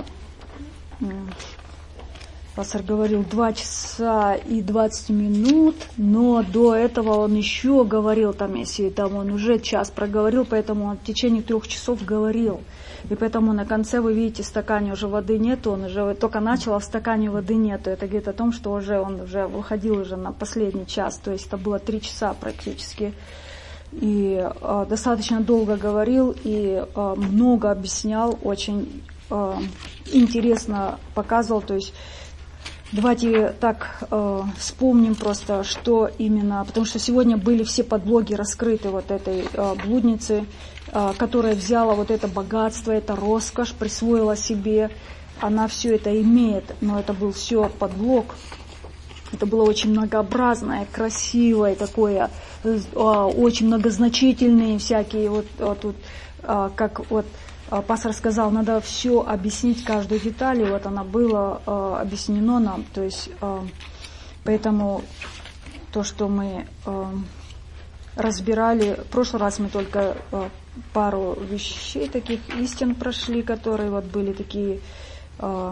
пастор говорил, два часа и двадцать минут, но до этого он еще говорил, там, если там он уже час проговорил, поэтому он в течение трех часов говорил. И поэтому на конце вы видите, в стакане уже воды нету, он уже только начал, а в стакане воды нету. Это говорит о том, что уже он уже выходил уже на последний час, то есть это было три часа практически. И э, достаточно долго говорил и э, много объяснял, очень э, интересно показывал. То есть давайте так э, вспомним просто, что именно, потому что сегодня были все подлоги раскрыты вот этой э, блудницы, которая взяла вот это богатство, это роскошь, присвоила себе, она все это имеет, но это был все подлог. Это было очень многообразное, красивое такое, очень многозначительные всякие, вот, вот тут, как вот пастор сказал, надо все объяснить, каждую деталь, и вот она была объяснена нам, то есть, поэтому то, что мы разбирали, в прошлый раз мы только пару вещей, таких истин прошли, которые вот были такие э,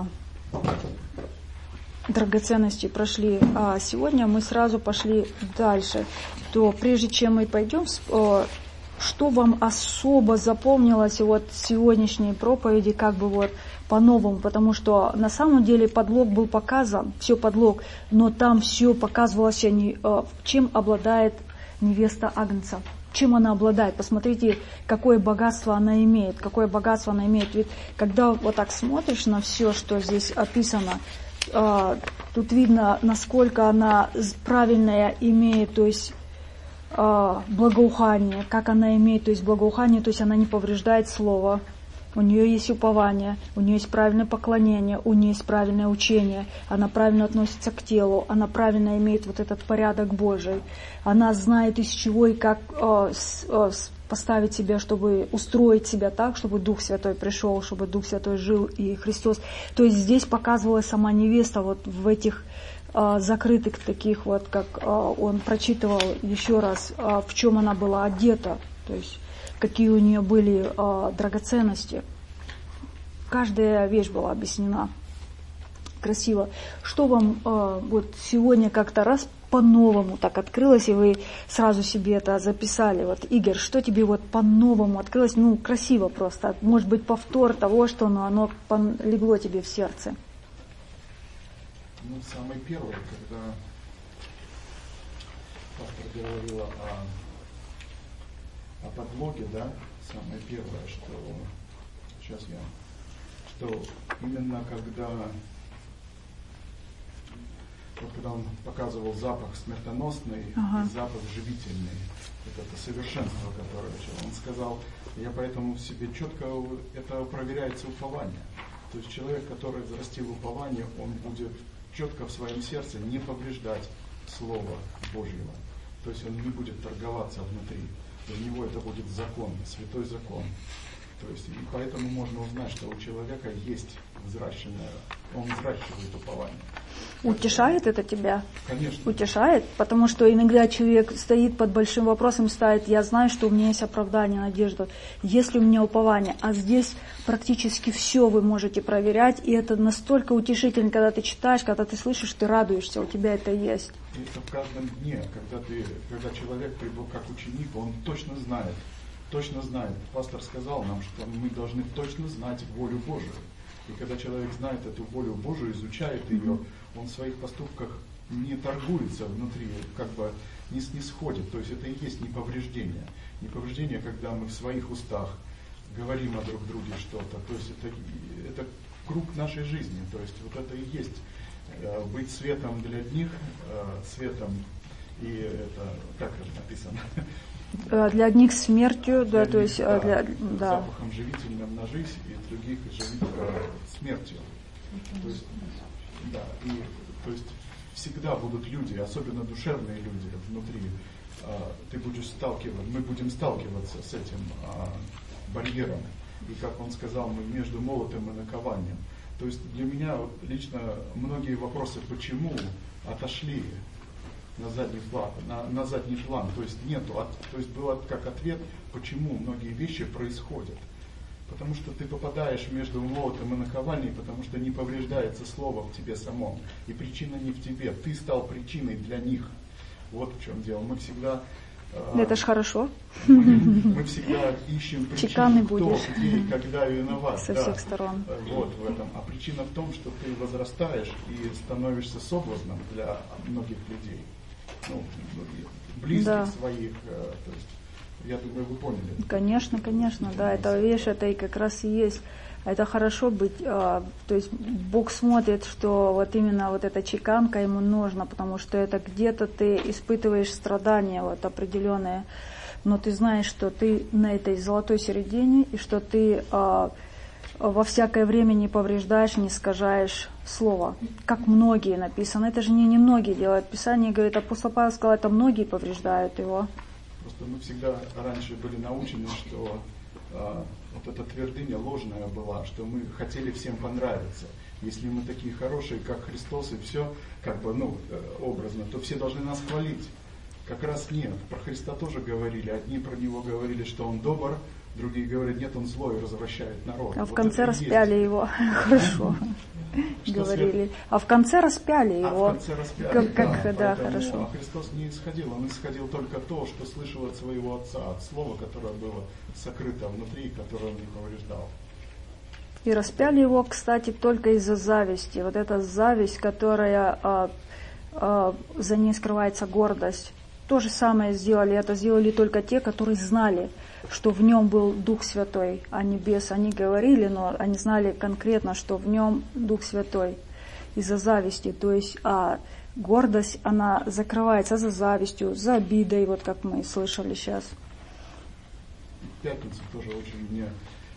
драгоценности прошли, а сегодня мы сразу пошли дальше. То прежде чем мы пойдем, э, что вам особо запомнилось вот сегодняшней проповеди, как бы вот по-новому, потому что на самом деле подлог был показан, все подлог, но там все показывалось, они, э, чем обладает невеста Агнца. Чем она обладает? Посмотрите, какое богатство она имеет, какое богатство она имеет. Ведь когда вот так смотришь на все, что здесь описано, э, тут видно, насколько она правильное имеет, то есть э, благоухание, как она имеет, то есть благоухание, то есть она не повреждает слово, у нее есть упование, у нее есть правильное поклонение, у нее есть правильное учение, она правильно относится к телу, она правильно имеет вот этот порядок Божий, она знает из чего и как э, с, э, поставить себя, чтобы устроить себя так, чтобы Дух Святой пришел, чтобы Дух Святой жил и Христос. То есть здесь показывалась сама невеста вот в этих э, закрытых таких вот, как э, он прочитывал еще раз, э, в чем она была одета, то есть какие у нее были э, драгоценности. Каждая вещь была объяснена красиво. Что вам э, вот сегодня как-то раз по-новому так открылось, и вы сразу себе это записали? Вот, Игорь, что тебе вот по-новому открылось? Ну, красиво просто. Может быть, повтор того, что ну, оно легло тебе в сердце. Ну, самое первое, когда пастор говорила о о подлоге, да, самое первое, что сейчас я, что именно когда вот когда он показывал запах смертоносный ага. и запах живительный, вот это совершенство, которое он сказал, я поэтому в себе четко, это проверяется упование. То есть человек, который взрастил упование, он будет четко в своем сердце не повреждать Слово Божьего. То есть он не будет торговаться внутри. Для него это будет закон, святой закон. То есть, и поэтому можно узнать, что у человека есть взращенное, он взращивает упование. Утешает это тебя? Конечно. Утешает? Потому что иногда человек стоит под большим вопросом, ставит, я знаю, что у меня есть оправдание, надежда, есть ли у меня упование. А здесь практически все вы можете проверять, и это настолько утешительно, когда ты читаешь, когда ты слышишь, ты радуешься, у тебя это есть. Это в каждом дне, когда, ты, когда человек прибыл как ученик, он точно знает, точно знает. Пастор сказал нам, что мы должны точно знать волю Божию. И когда человек знает эту волю Божию, изучает ее, он в своих поступках не торгуется внутри, как бы не снисходит. То есть это и есть неповреждение. Неповреждение, когда мы в своих устах говорим о друг друге что-то. То есть это, это круг нашей жизни. То есть вот это и есть быть светом для одних, светом, и это, как это написано? Для одних смертью, да, для то них, есть да, для, да. запахом живительным на жизнь, и других живит смертью. То есть, да, и, то есть всегда будут люди, особенно душевные люди внутри. Ты будешь сталкиваться, мы будем сталкиваться с этим барьером. И как он сказал, мы между молотом и накованием. То есть для меня вот, лично многие вопросы «почему» отошли на задний план, на, на задний план. То есть нету, от, то есть был как ответ, почему многие вещи происходят. Потому что ты попадаешь между молотом и наковальней, потому что не повреждается слово в тебе самом. И причина не в тебе, ты стал причиной для них. Вот в чем дело. Мы всегда... Это ж хорошо. Мы, мы всегда ищем Чеканный причину, кто, будешь. где и когда виноват. Со да. всех сторон. Вот в этом. А причина в том, что ты возрастаешь и становишься соблазном для многих людей. Ну, близких Да. своих. То есть, я думаю, вы поняли. Конечно, конечно, да, это вещь, это и как раз и есть. Это хорошо быть, э, то есть Бог смотрит, что вот именно вот эта чеканка ему нужна, потому что это где-то ты испытываешь страдания вот определенные, но ты знаешь, что ты на этой золотой середине, и что ты э, во всякое время не повреждаешь, не искажаешь слово, как многие написано. Это же не немногие делают. Писание говорит, апостол Павел сказал, это многие повреждают его. Просто мы всегда раньше были научены, что а, вот эта твердыня ложная была, что мы хотели всем понравиться. Если мы такие хорошие, как Христос, и все, как бы, ну, образно, то все должны нас хвалить. Как раз нет. Про Христа тоже говорили. Одни про Него говорили, что Он добр, другие говорят, нет, Он злой и развращает народ. А в Вот конце распяли есть. его. Хорошо. Говорили. А в конце распяли А его. в конце распяли, Как, как, да, да, поэтому, хорошо. а Христос не исходил, Он исходил только то, что слышал от своего Отца, от Слова, которое было сокрыто внутри, которое Он не повреждал. И распяли его, кстати, только из-за зависти. Вот эта зависть, которая а, а, за ней скрывается гордость. То же самое сделали. Это сделали только те, которые знали, что в нем был Дух Святой, а не бес. Они говорили, но они знали конкретно, что в нем Дух Святой. Из-за зависти. То есть а, гордость, она закрывается за завистью, за обидой, вот как мы слышали сейчас. В пятницу тоже очень мне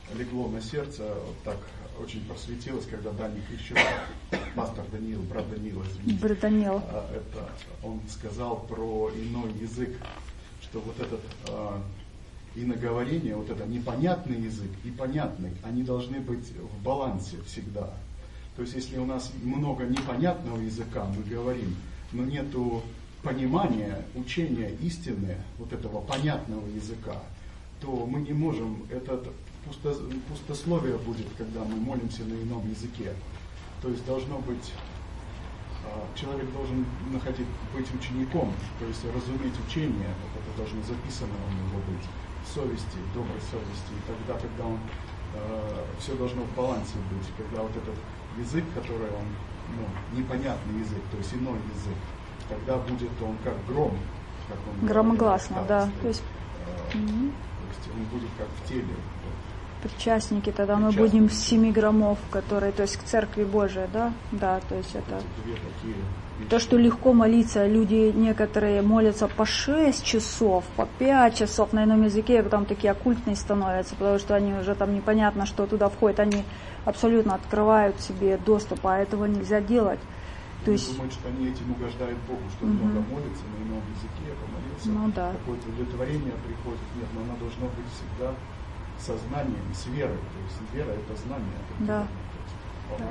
легло на сердце, вот так очень просветилось, когда Даник еще, пастор Даниил, брат Даниил, извините, Брат Даниил. это, он сказал про иной язык, что вот этот а, иноговорение, вот это непонятный язык и понятный, они должны быть в балансе всегда. То есть если у нас много непонятного языка, мы говорим, но нету понимания, учения истины, вот этого понятного языка, то мы не можем, это пусто, пустословие будет, когда мы молимся на ином языке. То есть должно быть, человек должен находить, быть учеником, то есть разуметь учение, вот это должно записано у него быть, в совести, в доброй совести. И тогда, когда он, э, все должно в балансе быть, когда вот этот язык, который он, ну, непонятный язык, то есть иной язык, тогда будет он как гром, как он громогласно, говорит, да. так, То есть, э, угу. то есть он будет как в теле. Причастники, тогда мы Причастники. будем с семи громов, которые, то есть к Церкви Божией, да? Да, то есть это... Эти две такие вещи. То, что легко молиться, люди некоторые молятся по шесть часов, по пять часов на ином языке, потом такие оккультные становятся, потому что они уже там непонятно, что туда входит, они абсолютно открывают себе доступ, а этого нельзя делать. То Они есть... думают, что они этим угождают Богу, что Угу. много молится на ином языке, помолился, Ну да. какое-то удовлетворение приходит. Нет, но оно должно быть всегда сознанием, с верой. То есть вера — это знание. Это Да. То есть, Да.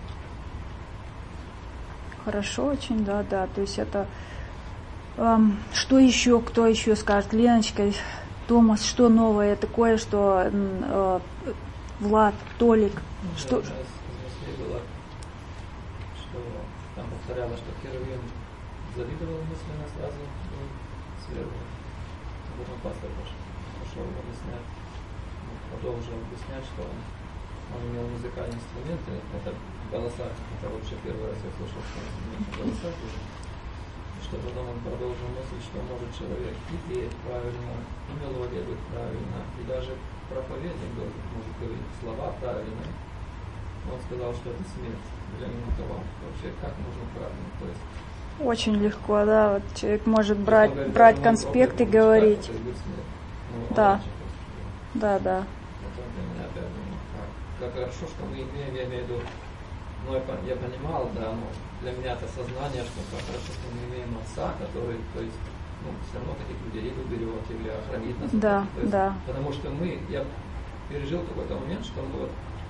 Хорошо очень, да, да. То есть это... Эм, что еще, кто еще скажет? Леночка, Томас, что новое такое, что э, Влад, Толик, Ну, что... У нас в мысли было, что там повторялось, что Херувим завидовал мысленно сразу, ну, сверху. А потом пастор пошел, пошел объяснять, ну, продолжил объяснять, что он, он имел музыкальные инструменты, это голоса, это вообще первый раз я слышал, что он имеет голоса тоже. Что потом он продолжил мысль, что может человек и петь правильно, и мелодия быть правильно, и даже проповедник должен, может говорить слова правильные. Он сказал, что это смерть для него. Вообще, как нужно правильно. То есть, Очень легко, да. Вот человек может он брать, говорит, брать ну, конспект и он говорить. читает, это будет смерть. Ну, Да. раньше просто, Да, да. потом для меня опять думаю, как, как хорошо, что мы имеем, я имею в виду, ну, я, пон- я понимал, да, но для меня это сознание, что как хорошо, что мы имеем отца, который, то есть, ну, все равно таких людей либо берет, или охранит нас. Да, то есть, да. Потому что мы, я пережил какой-то момент, что вот,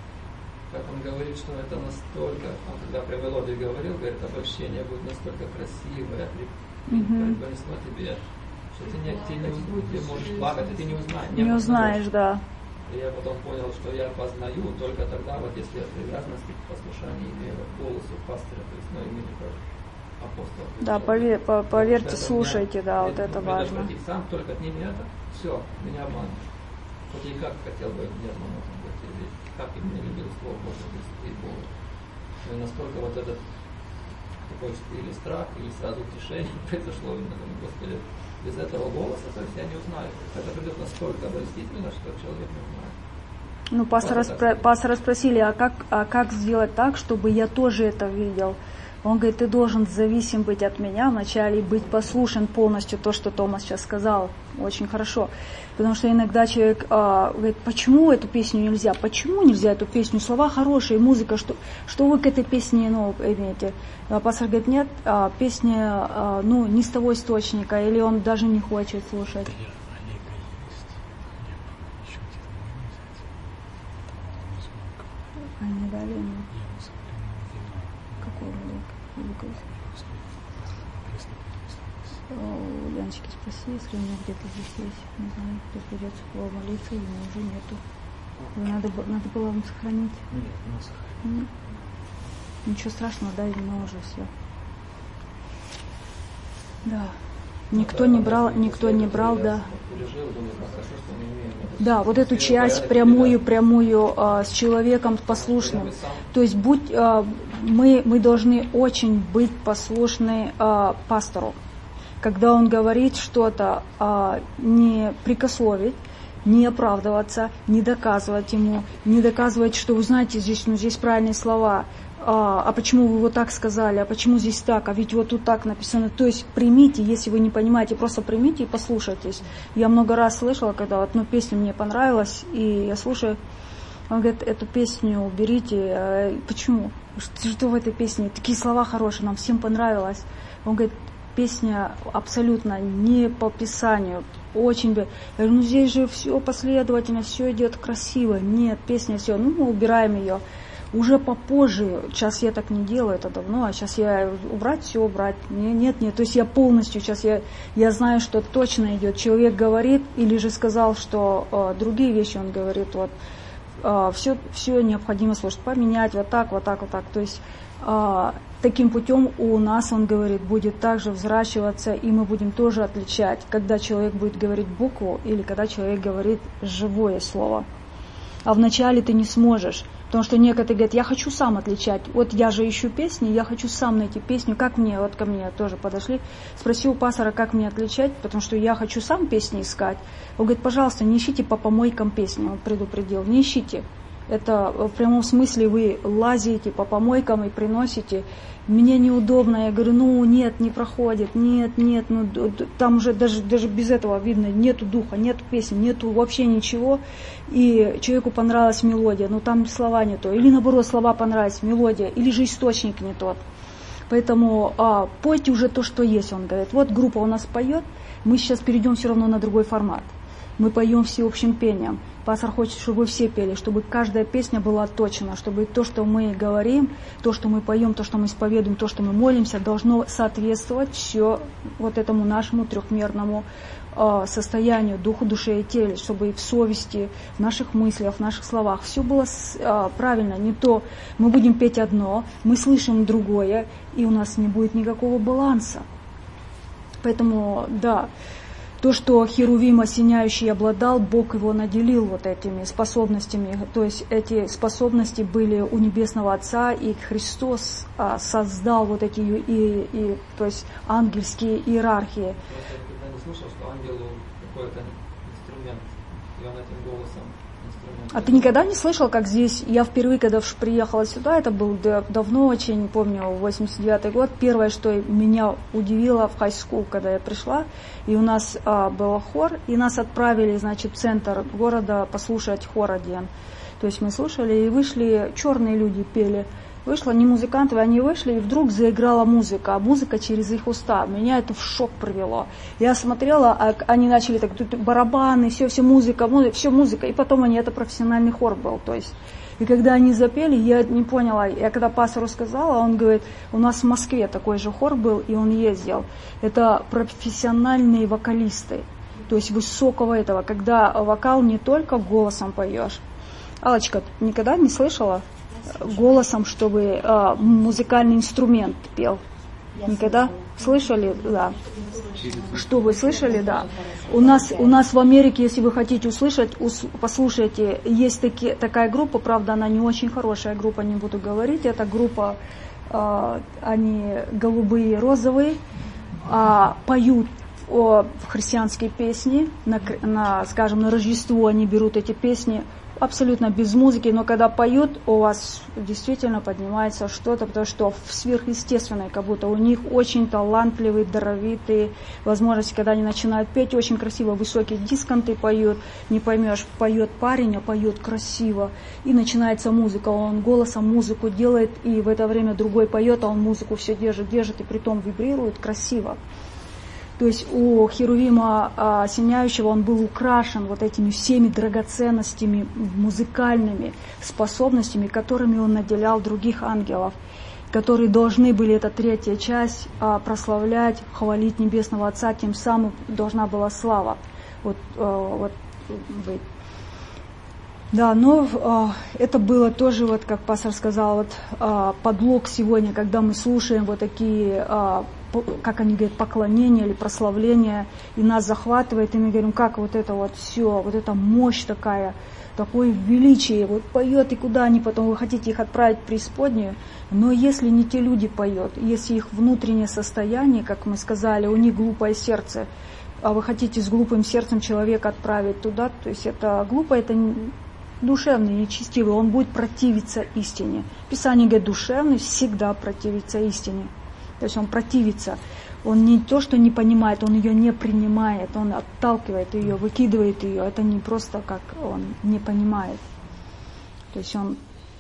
как он говорит, что это настолько, он когда про мелодию говорил, говорит, обольщение будет настолько красивое, Мгм. принесло тебе, что ты не, ты не, ты можешь плакать, и ты не узнаешь. Не узнаешь, да. И я потом понял, что я познаю только тогда, вот если я привязанности к послушанию имею к голосу пастыря, то есть, ну, именно как апостол. Да, пове- по- поверьте, слушайте, да, вот это важно. Предотвратить сам, только отними это, все, меня обманешь. Вот и как хотел бы не обмануть, или как и мне любил Слово Божие, и Бога. И насколько вот этот такой или страх, или сразу утешение произошло именно, Господи, без этого голоса, то есть я не узнаю. Это придет настолько обольстительно, что человек не узнает. Ну, пастора, спро- пастора спросили, а как, а как сделать так, чтобы я тоже это видел? Он говорит, ты должен зависим быть от меня вначале и быть послушен полностью, то, что Томас сейчас сказал. Очень хорошо. Потому что иногда человек а, говорит, почему эту песню нельзя? Почему нельзя эту песню? Слова хорошие, музыка, что, что вы к этой песне ну, имеете? А пастор говорит, нет, а, песня а, ну, не с того источника, или он даже не хочет слушать. Они дали ему. Какой Олег? У Леночки спроси, если у меня где-то здесь есть. Не знаю, кто придется молиться, или уже нету. Надо, б- надо было вам сохранить. Нет, не сохранить. М? Ничего страшного, да, но уже все. Да. Никто не брал, никто не брал, да. Да, вот эту часть прямую, прямую а, с человеком послушным. То есть будь, а, мы, мы должны очень быть послушны а, пастору. Когда он говорит что-то, а, не прикословить, не оправдываться, не доказывать ему, не доказывать, что вы знаете, здесь, ну, здесь правильные слова, а, а почему вы вот так сказали, а почему здесь так, а ведь вот тут так написано. То есть примите, если вы не понимаете, просто примите и послушайтесь. Я много раз слышала, когда вот, ну, песня мне понравилась, и я слушаю, Он говорит, эту песню уберите. Почему? Что, что в этой песне? Такие слова хорошие, нам всем понравилось. Он говорит, песня абсолютно не по Писанию. Очень бы. Я говорю, ну здесь же все последовательно, все идет красиво. Нет, песня все, ну мы убираем ее. Уже попозже, сейчас я так не делаю, это давно, а сейчас я убрать все, убрать. Нет, нет, то есть я полностью, сейчас я, я знаю, что точно идет. Человек говорит, или же сказал, что э, другие вещи он говорит, вот, э, все, все необходимо слушать, поменять, вот так, вот так, вот так. То есть э, таким путем у нас, он говорит, будет также взращиваться, и мы будем тоже отличать, когда человек будет говорить букву, или когда человек говорит живое слово. А вначале ты не сможешь. Потому что некоторые говорят, я хочу сам отличать. Вот я же ищу песни, я хочу сам найти песню. Как мне, вот ко мне тоже подошли, спроси у пастора, как мне отличать, потому что я хочу сам песни искать. Он говорит, пожалуйста, не ищите по помойкам песни, он предупредил, не ищите. Это в прямом смысле вы лазите по помойкам и приносите. Мне неудобно, я говорю, ну нет, не проходит, нет, нет, ну там уже даже, даже без этого видно, нету духа, нету песни, нету вообще ничего. И человеку понравилась мелодия, но там слова не то. Или наоборот, слова понравились, мелодия, или же источник не тот. Поэтому а, пойте уже то, что есть, он говорит. Вот группа у нас поет, мы сейчас перейдем все равно на другой формат. Мы поем всеобщим пением. Пастор хочет, чтобы все пели, чтобы каждая песня была точна, чтобы то, что мы говорим, то, что мы поем, то, что мы исповедуем, то, что мы молимся, должно соответствовать все вот этому нашему трехмерному э, состоянию, духу, душе и теле, чтобы и в совести, в наших мыслях, в наших словах все было э, правильно. Не то мы будем петь одно, мы слышим другое, и у нас не будет никакого баланса. Поэтому, да, то, что Херувим осеняющий обладал, Бог его наделил вот этими способностями. То есть эти способности были у Небесного Отца, и Христос а, создал вот эти и, и, то есть ангельские иерархии. Я никогда не слышал, что ангелу какой-то инструмент, и он этим голосом инструмент. А ты никогда не слышал, как здесь, я впервые, когда приехала сюда, это был давно очень, помню, восемьдесят девятый год, первое, что меня удивило в хай-скул, когда я пришла, и у нас а, был хор, и нас отправили, значит, в центр города послушать хор один. То есть мы слушали, и вышли, черные люди пели. Вышло не музыканты, они вышли, и вдруг заиграла музыка, а музыка через их уста. Меня это в шок привело. Я смотрела, а они начали так, тут барабаны, все, все музыка, музыка, все музыка. И потом они, это профессиональный хор был. То есть, и когда они запели, я не поняла. Я когда пастору сказала, он говорит, у нас в Москве такой же хор был, и он ездил. Это профессиональные вокалисты. То есть высокого этого, когда вокал не только голосом поешь. Аллочка, никогда не слышала? Голосом, чтобы э, музыкальный инструмент пел. Я Никогда слышала. Слышали? Да. Что вы слышали? Да. У нас, у нас в Америке, если вы хотите услышать, ус, послушайте, есть таки, такая группа, правда, она не очень хорошая группа, не буду говорить. Это группа, э, они голубые, розовые, э, поют о, христианские песни, на, на, скажем, на Рождество они берут эти песни, абсолютно без музыки, но когда поют, у вас действительно поднимается что-то, потому что сверхъестественное, как будто у них очень талантливые, даровитые возможности, когда они начинают петь, очень красиво, высокие дисконты поют, не поймешь, поет парень, а поет красиво, и начинается музыка, он голосом музыку делает, и в это время другой поет, а он музыку все держит, держит, и притом вибрирует красиво. То есть у Херувима а, осеняющего он был украшен вот этими всеми драгоценностями, музыкальными способностями, которыми он наделял других ангелов, которые должны были, эта третья часть, а, прославлять, хвалить Небесного Отца, тем самым должна была слава вот, а, вот, быть. Да, но а, это было тоже, вот, как пастор сказал, вот, а, подлог сегодня, когда мы слушаем вот такие, а, по, как они говорят, поклонения или прославления, и нас захватывает, и мы говорим, как вот это вот все, вот эта мощь такая, такое величие, вот поет, и куда они потом, вы хотите их отправить в преисподнюю, но если не те люди поют, если их внутреннее состояние, как мы сказали, у них глупое сердце, а вы хотите с глупым сердцем человека отправить туда, то есть это глупо, это душевный, нечестивый, он будет противиться истине. Писание говорит, душевный всегда противится истине. То есть он противится. Он не то, что не понимает, он ее не принимает, он отталкивает ее, выкидывает ее. Это не просто как он не понимает. То есть он...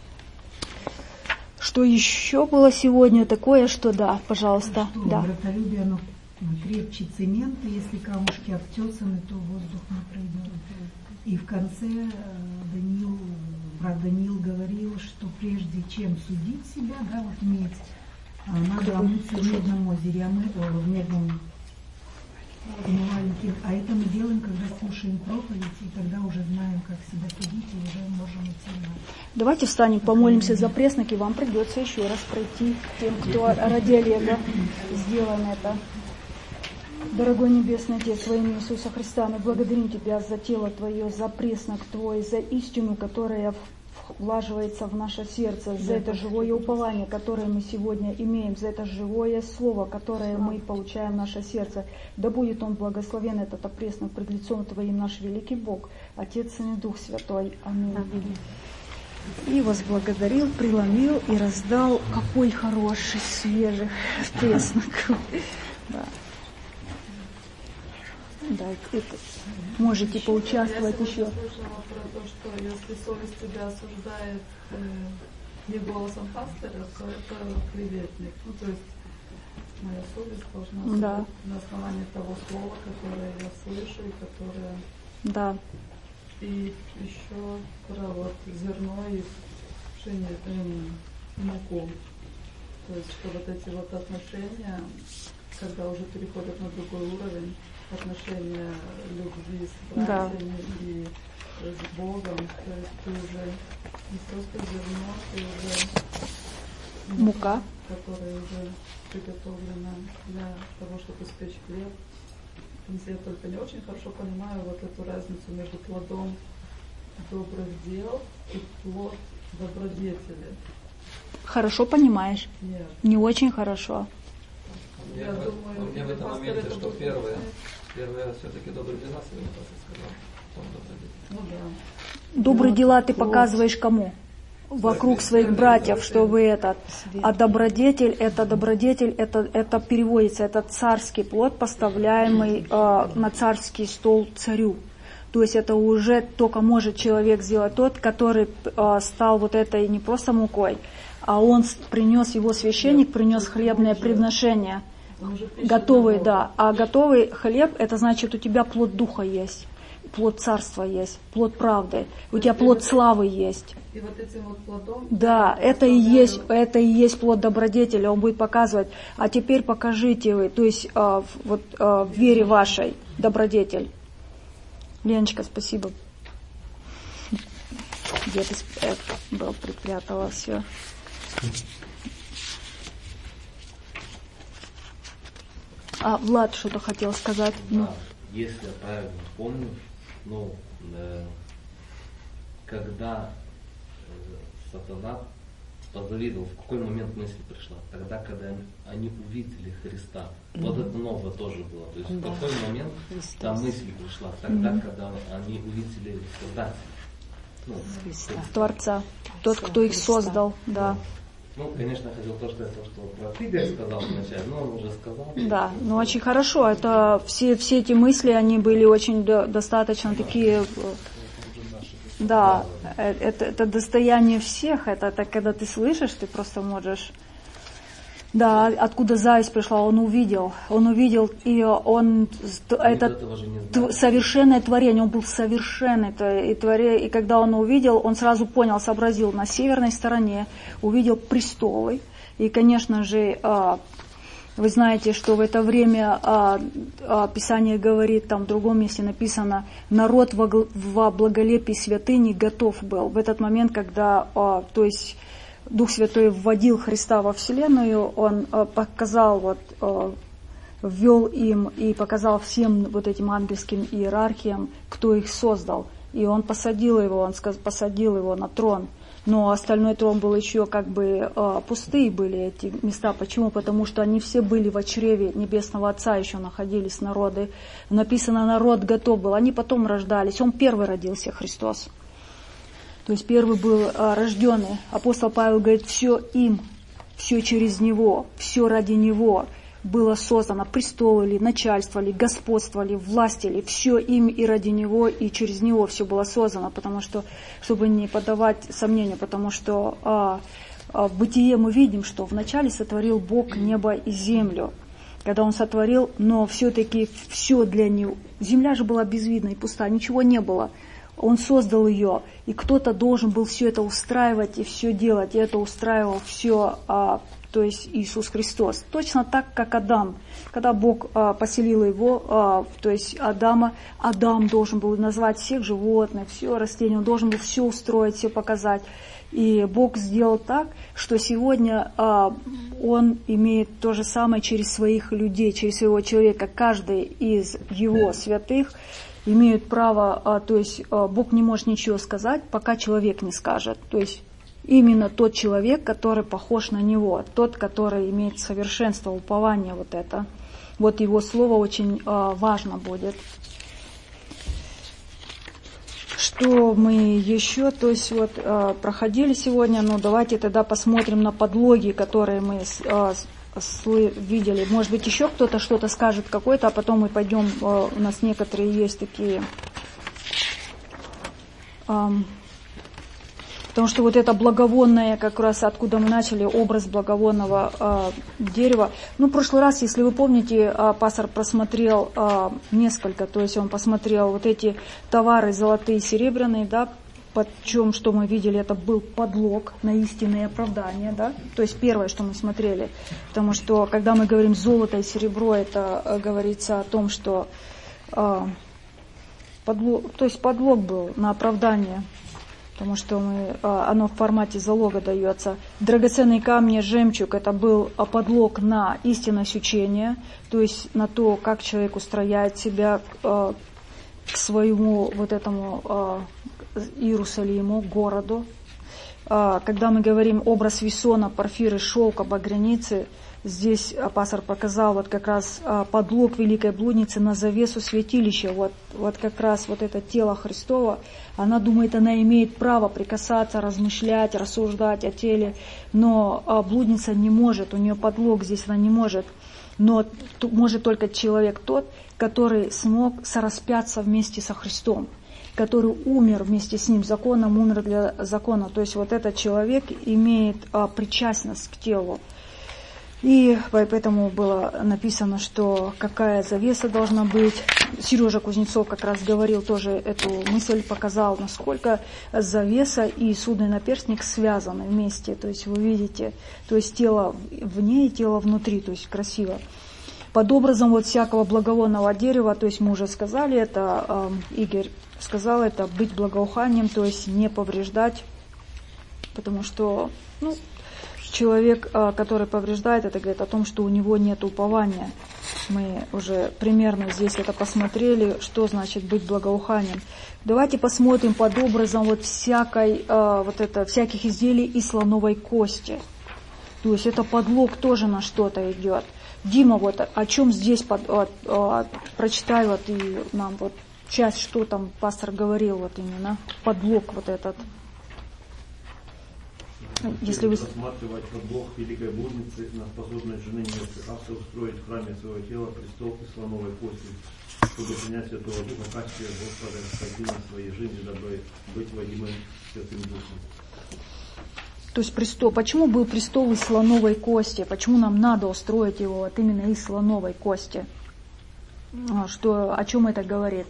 Что еще было сегодня такое, что да, пожалуйста. Что да. Братолюбие, оно крепче цемента, если камушки обтесаны, то воздух не пройдет. И в конце Даниил, брат Даниил говорил, что прежде чем судить себя, да, вот медь, надо омыться в Медном озере, а мы в Медном маленьким. А это мы делаем, когда слушаем проповедь, и тогда уже знаем, как себя судить, и уже можем идти на... Давайте встанем, помолимся за преснок, и вам придется еще раз пройти тем, кто ради Олега. Сделаем это. Дорогой Небесный Отец, во имя Иисуса Христа, мы благодарим Тебя за тело Твое, за преснок Твой, за истину, которая влаживается в наше сердце, за это живое упование, которое мы сегодня имеем, за это живое слово, которое мы получаем в наше сердце. Да будет он благословен, этот преснок, пред лицом Твоим наш великий Бог, Отец, Сын и Дух Святой. Аминь. Аминь. И возблагодарил, преломил и раздал. Какой хороший, свежий преснок. Да. Да, это, можете поучаствовать я еще. Я слышала про то, что если совесть тебя осуждает э, не голосом пастыря, то это клеветник. Ну, то есть моя совесть должна быть да. на основании того слова, которое я слышу и которое... Да. И еще про вот зерно и пшеницу, муку. То есть, что вот эти вот отношения, когда уже переходят на другой уровень, отношения любви с братьями да. и с Богом, то есть ты уже не просто зерно, ты уже мука, которая уже приготовлена для того, чтобы испечь хлеб. Я только не очень хорошо понимаю вот эту разницу между плодом добрых дел и плод добродетели. Хорошо понимаешь? Нет. Не очень хорошо. Я Я думаю, мне в этом пастор моменте, это что будет первое, понять. первое все-таки добрые дела своими сказал. Потом добродетель. Ну да. Добрые Вот дела ты плод. показываешь кому? Вокруг своих братьев, чтобы этот. А добродетель, это добродетель, это, это переводится, это царский плод, поставляемый э, на царский стол царю. То есть это уже только может человек сделать тот, который э, стал вот этой не просто мукой, а он принес, его священник принес хлебное приношение. Готовый, да. А готовый хлеб, это значит, у тебя плод духа есть, плод царства есть, плод правды, у тебя плод славы есть. И вот этим вот плодом... Да, это и есть, это и есть плод добродетели, он будет показывать. А теперь покажите вы, то есть а, вот а, в вере вашей добродетель. Леночка, спасибо. Где-то был припрятала все. А Влад что-то хотел сказать. Да, Ну. если я правильно помню, ну, э, когда э, сатана позавидовал, в какой момент мысль пришла? Тогда, когда они увидели Христа. Mm-hmm. Вот это новое тоже было. То есть да. В какой момент Христос. Та мысль пришла? Тогда, mm-hmm. когда они увидели Создателя. Ну, Творца. Тот, кто их создал, да. Ну, конечно, я хотел то, что я то, что про Игорь сказал вначале, но он уже сказал. Да, ну очень хорошо. Это все, все эти мысли, они были очень до, достаточно такие. Да, это, это достояние всех. Это, это когда ты слышишь, ты просто можешь. Да, откуда зависть пришла, он увидел. Он увидел, и он это совершенное творение, он был совершенный. И, творение, и когда он увидел, он сразу понял, сообразил, на северной стороне увидел престолы. И, конечно же, вы знаете, что в это время Писание говорит, там в другом месте написано, народ во благолепии святыни готов был. В этот момент, когда, то есть, Дух Святой вводил Христа во Вселенную, Он показал, вот, ввел им и показал всем вот этим ангельским иерархиям, кто их создал. И Он посадил его, Он посадил его на трон. Но остальной трон был еще как бы пустые были эти места. Почему? Потому что они все были в чреве Небесного Отца, еще находились народы. Написано, народ готов был. Они потом рождались. Он первый родился, Христос. То есть первый был а, рожденный. Апостол Павел говорит, все им, все через Него, все ради Него. было создано, престолы ли, начальство ли, господство ли, власти ли, все им и ради него, и через него все было создано, потому что, чтобы не поддавать сомнению, потому что а, а, в Бытие мы видим, что вначале сотворил Бог небо и землю, когда Он сотворил, но все-таки все для него, земля же была безвидна и пуста, ничего не было. Он создал ее, и кто-то должен был все это устраивать и все делать, и это устраивал все, а, то есть Иисус Христос. Точно так, как Адам. Когда Бог а, поселил его, а, то есть Адама, Адам должен был назвать всех животных, все растения, он должен был все устроить, все показать. И Бог сделал так, что сегодня а, Он имеет то же самое через своих людей, через своего человека. Каждый из Его святых имеют право, а, то есть а, Бог не может ничего сказать, пока человек не скажет. То есть именно тот человек, который похож на него, тот, который имеет совершенство, упование вот это. Вот его слово очень а, важно будет. Что мы еще, то есть вот а, проходили сегодня, но давайте тогда посмотрим на подлоги, которые мы а, видели. Может быть, еще кто-то что-то скажет какой-то, а потом мы пойдем, у нас некоторые есть такие, потому что вот это благовонное, как раз откуда мы начали, образ благовонного дерева. Ну, в прошлый раз, если вы помните, пастор просмотрел несколько, то есть он посмотрел вот эти товары золотые и серебряные, да, под чем, что мы видели, это был подлог на истинное оправдание, да, то есть первое, что мы смотрели, потому что, когда мы говорим золото и серебро, это говорится о том, что э, подлог, то есть подлог был на оправдание, потому что мы, э, оно в формате залога дается. Драгоценные камни, жемчуг, это был подлог на истинность учения, то есть на то, как человек устрояет себя э, к своему вот этому э, Иерусалиму, городу. Когда мы говорим образ весона, порфиры, шелка, багряницы, здесь пастор показал вот как раз подлог великой блудницы на завесу святилища. Вот, вот как раз вот это тело Христово, она думает, она имеет право прикасаться, размышлять, рассуждать о теле, но блудница не может, у нее подлог здесь, она не может. Но может только человек тот, который смог сораспяться вместе со Христом, который умер вместе с ним законом, умер для закона. То есть вот этот человек имеет а, причастность к телу. И поэтому было написано, что какая завеса должна быть. Сережа Кузнецов как раз говорил, тоже эту мысль показал, насколько завеса и судный наперстник связаны вместе. То есть вы видите, то есть тело вне и тело внутри, то есть красиво. Под образом вот всякого благовонного дерева, то есть мы уже сказали, это э, Игорь сказал, это быть благоуханием, то есть не повреждать, потому что ну, человек, э, который повреждает, это говорит о том, что у него нет упования. Мы уже примерно здесь это посмотрели, что значит быть благоуханием. Давайте посмотрим под образом вот всякой, э, вот это, всяких изделий из слоновой кости. То есть это подлог тоже на что-то идет. Дима, вот о чем здесь под, о, о, прочитай вот и нам вот часть, что там пастор говорил вот именно, подлог вот этот. Если вы... Рассматривать подлог великой блудницы на способность жены невесты Авса устроить в храме своего тела престол из слоновой кости, чтобы принять Святого Духа в качестве Господа Господина своей жизни, дабы быть водимым Святым Духом. То есть престол, почему был престол из слоновой кости? Почему нам надо устроить его вот именно из слоновой кости? Что, о чем это говорит?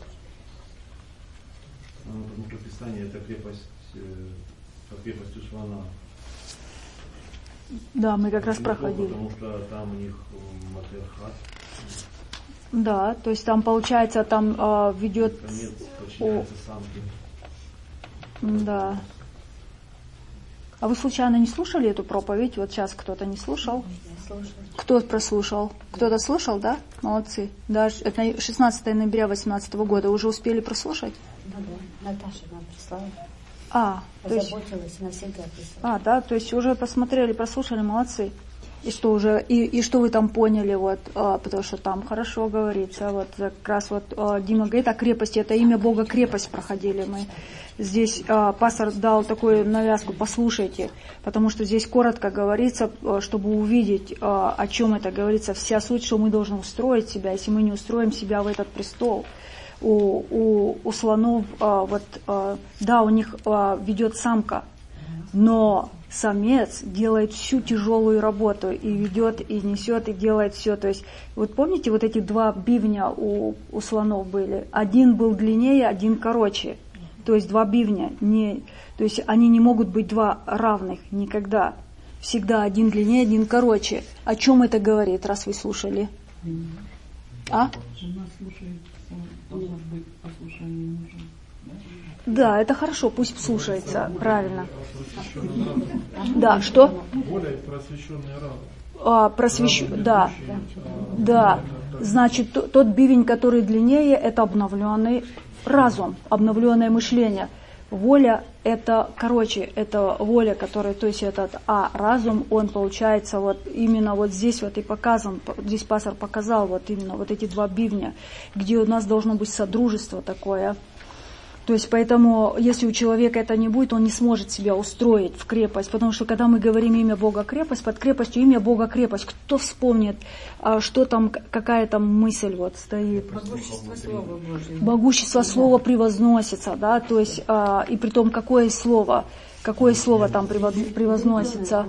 Ну, потому что Писание это крепость, под крепостью слона. Да, мы как раз не проходили. Потому что там у них матриархат. Да, то есть там получается, там э, ведет... Конец подчиняется самке. Да. А вы случайно не слушали эту проповедь? Вот сейчас кто-то не слушал? Кто прослушал? Кто-то слушал, да? Молодцы. Да, это шестнадцатого ноября две тысячи восемнадцатого года. Уже успели прослушать? Ну да, Наташа нам прислала. А, то есть... Позаботилась, навсегда прислала. А, да, то есть уже посмотрели, прослушали, молодцы. И что уже, и, и что вы там поняли, вот, а, потому что там хорошо говорится, вот как раз вот а, Дима говорит о крепости, это имя Бога крепость проходили мы. Здесь а, пастор дал такую навязку, послушайте, потому что здесь коротко говорится, а, чтобы увидеть, а, о чем это говорится, вся суть, что мы должны устроить себя, если мы не устроим себя в этот престол. У, у, у слонов, а, вот, а, да, у них а, ведет самка, но самец делает всю тяжелую работу и ведет, и несет, и делает все. То есть, вот помните, вот эти два бивня у, у слонов были? Один был длиннее, один короче. То есть два бивня. Не, то есть они не могут быть два равных никогда. Всегда один длиннее, один короче. О чем это говорит, раз вы слушали? А? Да, это хорошо, пусть слушается, правильно. Да, что? Более просвещенный разум. А, просвещ... Да, да. Значит, тот бивень, который длиннее, это обновленный разум, обновленное мышление. Воля это, короче, это воля, которая, то есть этот, а разум, он получается вот именно вот здесь вот и показан, здесь пастор показал вот именно вот эти два бивня, где у нас должно быть содружество такое. То есть поэтому, если у человека это не будет, он не сможет себя устроить в крепость, потому что когда мы говорим имя Бога крепость, под крепостью имя Бога крепость, кто вспомнит, что там, какая там мысль вот стоит? Могущество Слова Божьего. Могущество Слова превозносится, да, то есть, и при том, какое слово, какое слово там превозносится?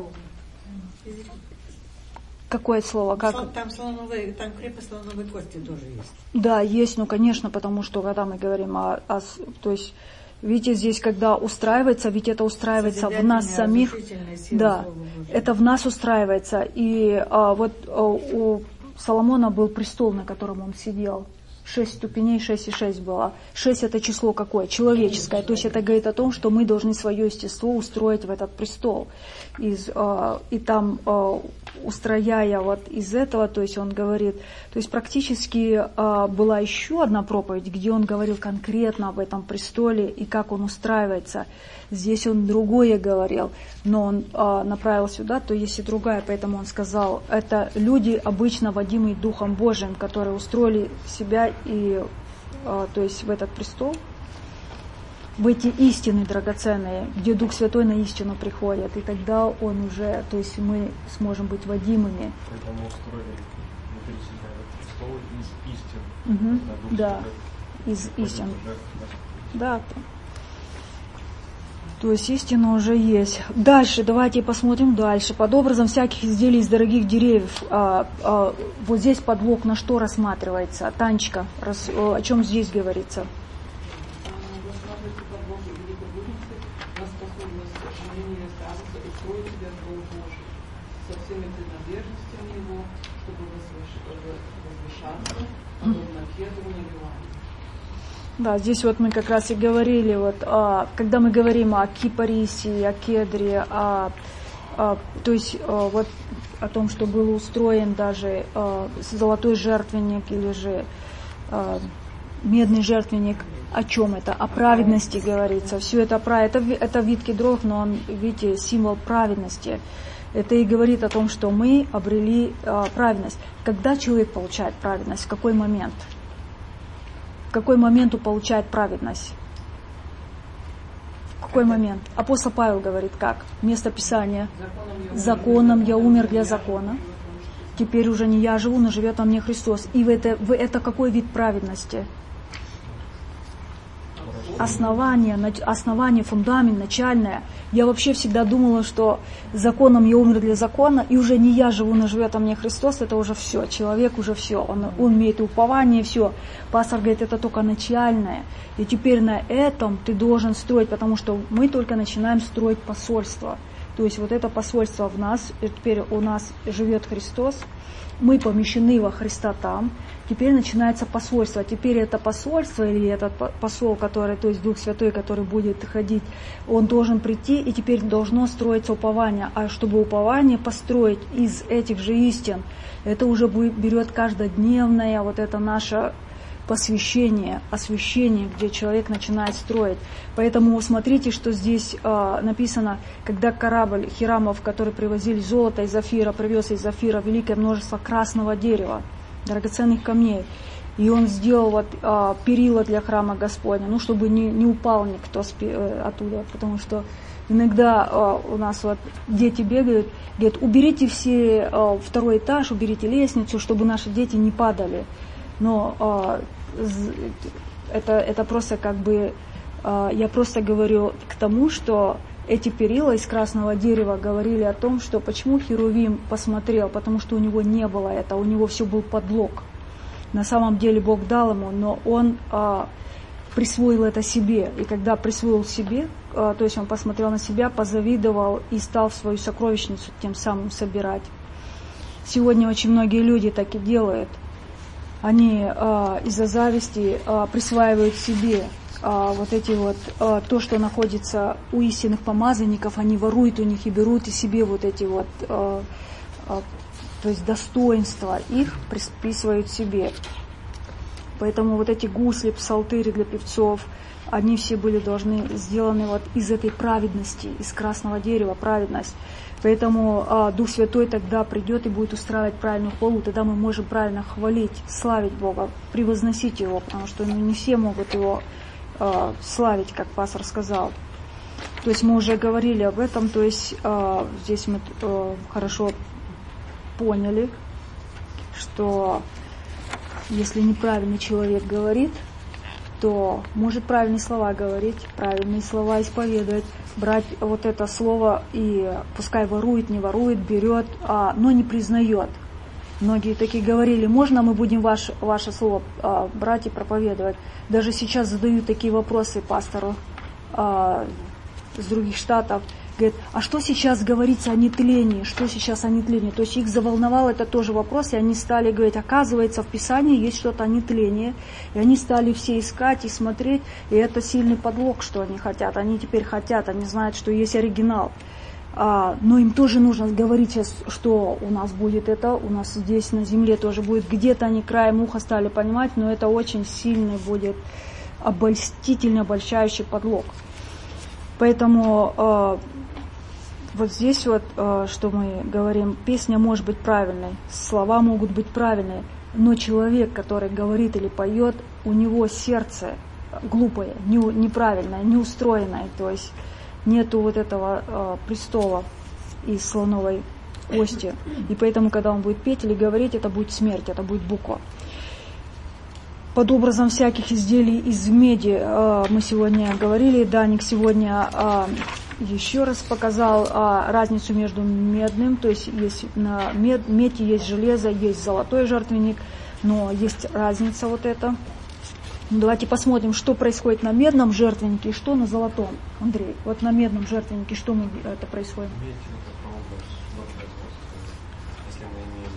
Какое слово? Как? Там, слоновые, там крепость слоновой кости тоже есть. Да, есть, ну, конечно, потому что, когда мы говорим о, о... То есть, видите, здесь, когда устраивается, ведь это устраивается в нас самих. Да, это в нас устраивается. И а, вот а, у Соломона был престол, на котором он сидел. Шесть ступеней, шесть и шесть было. Шесть это число какое? Человеческое. То есть это говорит о том, что мы должны свое естество устроить в этот престол. Из, э, и там, э, устрояя вот из этого, то есть он говорит, то есть практически э, была еще одна проповедь, где он говорил конкретно об этом престоле и как он устраивается. Здесь он другое говорил, но он э, направил сюда, то есть и другая, поэтому он сказал, это люди, обычно водимые Духом Божиим, которые устроили себя и, э, то есть в этот престол, в эти истины драгоценные, где Дух Святой на истину приходит, и тогда он уже, то есть мы сможем быть водимыми. Поэтому устроили внутри себя этот престол из истин. Угу. Да, из истин. Да. То есть истина уже есть. Дальше, давайте посмотрим дальше. Под образом всяких изделий из дорогих деревьев. А, а, вот здесь подлог на что рассматривается? Танечка, рас, о чем здесь говорится? Да, здесь вот мы как раз и говорили, вот, а, когда мы говорим о кипарисе, о кедре, о, о, то есть а, вот о том, что был устроен даже а, золотой жертвенник или же а, медный жертвенник, о чем это? О праведности говорится. Все это, это, это вид кедров, но он, видите, символ праведности. Это и говорит о том, что мы обрели а, праведность. Когда человек получает праведность? В какой момент? В какой момент он получает праведность? В какой момент? Апостол Павел говорит как? Место Писания. Законом я умер для закона. Теперь уже не я живу, но живет во мне Христос. И в это, в это какой вид праведности? Основание, основание, фундамент, начальное. Я вообще всегда думала, что законом я умер для закона, и уже не я живу, но живет во мне Христос, это уже все, человек уже все, он, он имеет упование, все. Пастор говорит, это только начальное. И теперь на этом ты должен строить, потому что мы только начинаем строить посольство. То есть вот это посольство в нас, и теперь у нас живет Христос, мы помещены во Христа там, теперь начинается посольство. Теперь это посольство или этот посол, который, то есть Дух Святой, который будет ходить, он должен прийти, и теперь должно строиться упование. А чтобы упование построить из этих же истин, это уже будет, берет каждодневное вот это наше посвящение, освящение, где человек начинает строить. Поэтому смотрите, что здесь э, написано, когда корабль Хирамов, который привозили золото из Офира, привез из Офира великое множество красного дерева, драгоценных камней, и он сделал вот, э, перила для храма Господня, ну, чтобы не, не упал никто спи, э, оттуда, потому что иногда э, у нас вот дети бегают, говорят, уберите все э, второй этаж, уберите лестницу, чтобы наши дети не падали. Но э, это, это просто как бы, э, я просто говорю к тому, что эти перила из красного дерева говорили о том, что почему Херувим посмотрел, потому что у него не было этого, у него все был подлог. На самом деле Бог дал ему, но он э, присвоил это себе. И когда присвоил себе, э, то есть он посмотрел на себя, позавидовал и стал в свою сокровищницу тем самым собирать. Сегодня очень многие люди так и делают. Они э, из-за зависти э, присваивают себе э, вот эти вот, э, то, что находится у истинных помазанников, они воруют у них и берут и себе вот эти вот, э, э, то есть достоинства их приписывают себе. Поэтому вот эти гусли, псалтыри для певцов, они все были должны сделаны вот из этой праведности, из красного дерева, праведность. Поэтому а, Дух Святой тогда придет и будет устраивать правильную хвалу, тогда мы можем правильно хвалить, славить Бога, превозносить Его, потому что ну, не все могут Его а, славить, как пастор сказал. То есть мы уже говорили об этом, то есть а, здесь мы а, хорошо поняли, что если неправильный человек говорит, то может правильные слова говорить, правильные слова исповедовать, брать вот это слово и пускай ворует, не ворует, берет, а, но не признает. Многие такие говорили, можно мы будем ваше, ваше слово а, брать и проповедовать. Даже сейчас задают такие вопросы пастору а, с других штатов. Говорят, а что сейчас говорится о нетлении? Что сейчас о нетлении? То есть их заволновал это тоже вопрос, и они стали говорить, оказывается, в Писании есть что-то о нетлении. И они стали все искать и смотреть, и это сильный подлог, что они хотят. Они теперь хотят, они знают, что есть оригинал. А, но им тоже нужно говорить сейчас, что у нас будет это, у нас здесь на земле тоже будет. Где-то они краем уха стали понимать, но это очень сильный будет обольстительно обольщающий подлог. Поэтому э, вот здесь вот, э, что мы говорим, песня может быть правильной, слова могут быть правильные, но человек, который говорит или поет, у него сердце глупое, не, неправильное, неустроенное, то есть нету вот этого э, престола из слоновой кости. И поэтому, когда он будет петь или говорить, это будет смерть, это будет буква. Под образом всяких изделий из меди э, мы сегодня говорили, Даник сегодня э, еще раз показал э, разницу между медным, то есть есть на мед, меди есть железо, есть золотой жертвенник, но есть разница вот эта. Ну, давайте посмотрим, что происходит на медном жертвеннике и что на золотом. Андрей, вот на медном жертвеннике что мы, это происходит? Медь – это прообраз Божьего. Если мы имеем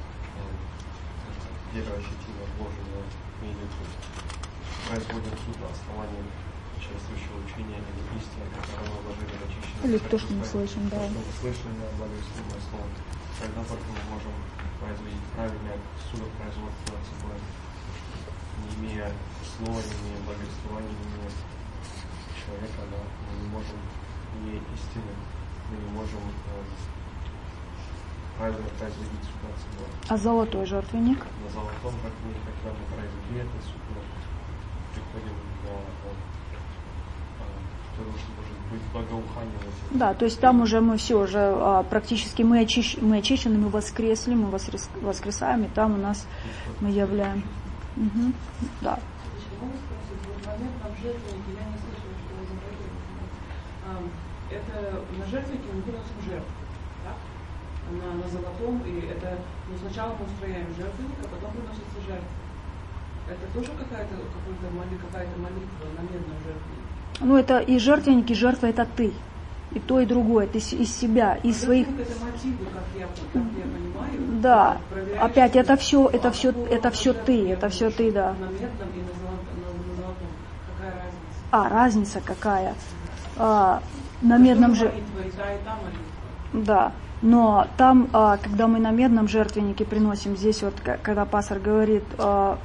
вероощутимо вложенное меди, производим суд на основании человеческого учения или истины, которое мы вложили в очищение. Или то, что мы слышим, да. То, что мы слышим, да, благословенное слово. Тогда только мы можем производить правильное судопроизводство над собой, не имея слова, не имея благословения, не имея человека, да, мы не можем, не имея истины, мы не можем э, правильно производить суд над собой. А золотой жертвенник? На золотом жертвеннике, когда мы произвели этот суд, мы приходим на то, что может быть благоухание. Да, то есть там уже мы все, уже а, практически мы, очищ, мы очищены, мы воскресли, мы воскрес, воскресаем, и там у нас мы являем. Угу. Да. Это на жертвеннике мы приносим жертву, да? на, на золотом, и это ну, сначала мы устрояем жертвенник, а потом приносится жертва. Это тоже какая-то, какая-то, моли, какая-то молитва на медном жертвеннике? Ну это и жертвенник, и жертва это ты. И то, и другое, ты из себя, из а своих. Это мотивы, как я, как я понимаю. Да. Опять это все, это все, это все ты, это все ты, да. На медном и на золотом. Какая разница? А, разница какая? А, на медном же. Да. Но там, а, когда мы на медном жертвеннике приносим, здесь вот, когда пастор говорит, а,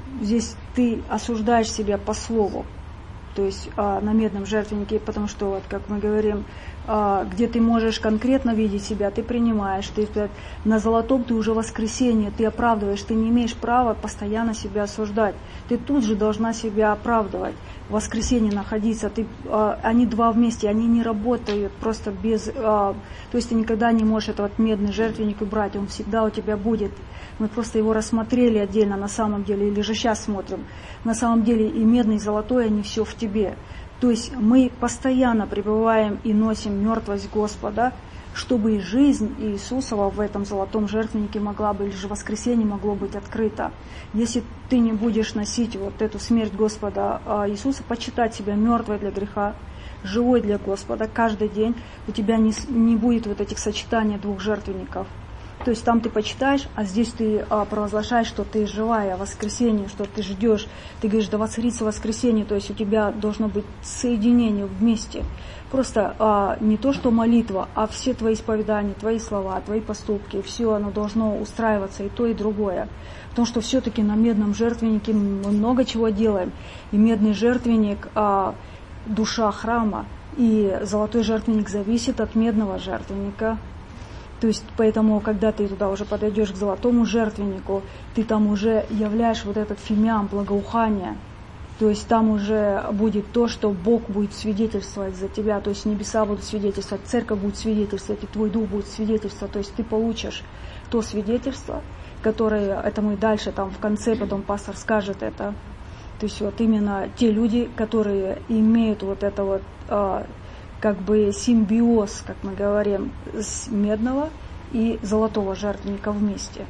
здесь ты осуждаешь себя по слову, то есть а, на медном жертвеннике, потому что, вот, как мы говорим, а, где ты можешь конкретно видеть себя, ты принимаешь, ты, на золотом ты уже воскресение, ты оправдываешь, ты не имеешь права постоянно себя осуждать, ты тут же должна себя оправдывать, в воскресенье находиться, ты, а, они два вместе, они не работают просто без, а, то есть ты никогда не можешь этот медный жертвенник убрать, он всегда у тебя будет. Мы просто его рассмотрели отдельно на самом деле, или же сейчас смотрим. На самом деле и медный, и золотой, они все в тебе. То есть мы постоянно пребываем и носим мертвость Господа, чтобы и жизнь Иисусова в этом золотом жертвеннике могла бы, или же воскресенье могло быть открыто. Если ты не будешь носить вот эту смерть Господа Иисуса, почитать себя мертвой для греха, живой для Господа каждый день, у тебя не, не будет вот этих сочетаний двух жертвенников. То есть там ты почитаешь, а здесь ты а, провозглашаешь, что ты живая, воскресенье, что ты ждешь. Ты говоришь, да воцарится воскресенье, то есть у тебя должно быть соединение вместе. Просто а, не то, что молитва, а все твои исповедания, твои слова, твои поступки, все оно должно устраиваться, и то, и другое. Потому что все-таки на медном жертвеннике мы много чего делаем. И медный жертвенник а, – душа храма, и золотой жертвенник зависит от медного жертвенника. То есть, поэтому, когда ты туда уже подойдешь к золотому жертвеннику, ты там уже являешь вот этот фимиам, благоухание. То есть, там уже будет то, что Бог будет свидетельствовать за тебя. То есть, небеса будут свидетельствовать, церковь будет свидетельствовать, и твой дух будет свидетельствовать. То есть, ты получишь то свидетельство, которое, это мы дальше, там в конце, потом пастор скажет это. То есть, вот именно те люди, которые имеют вот это вот... как бы симбиоз, как мы говорим, с медного и золотого жертвенника вместе.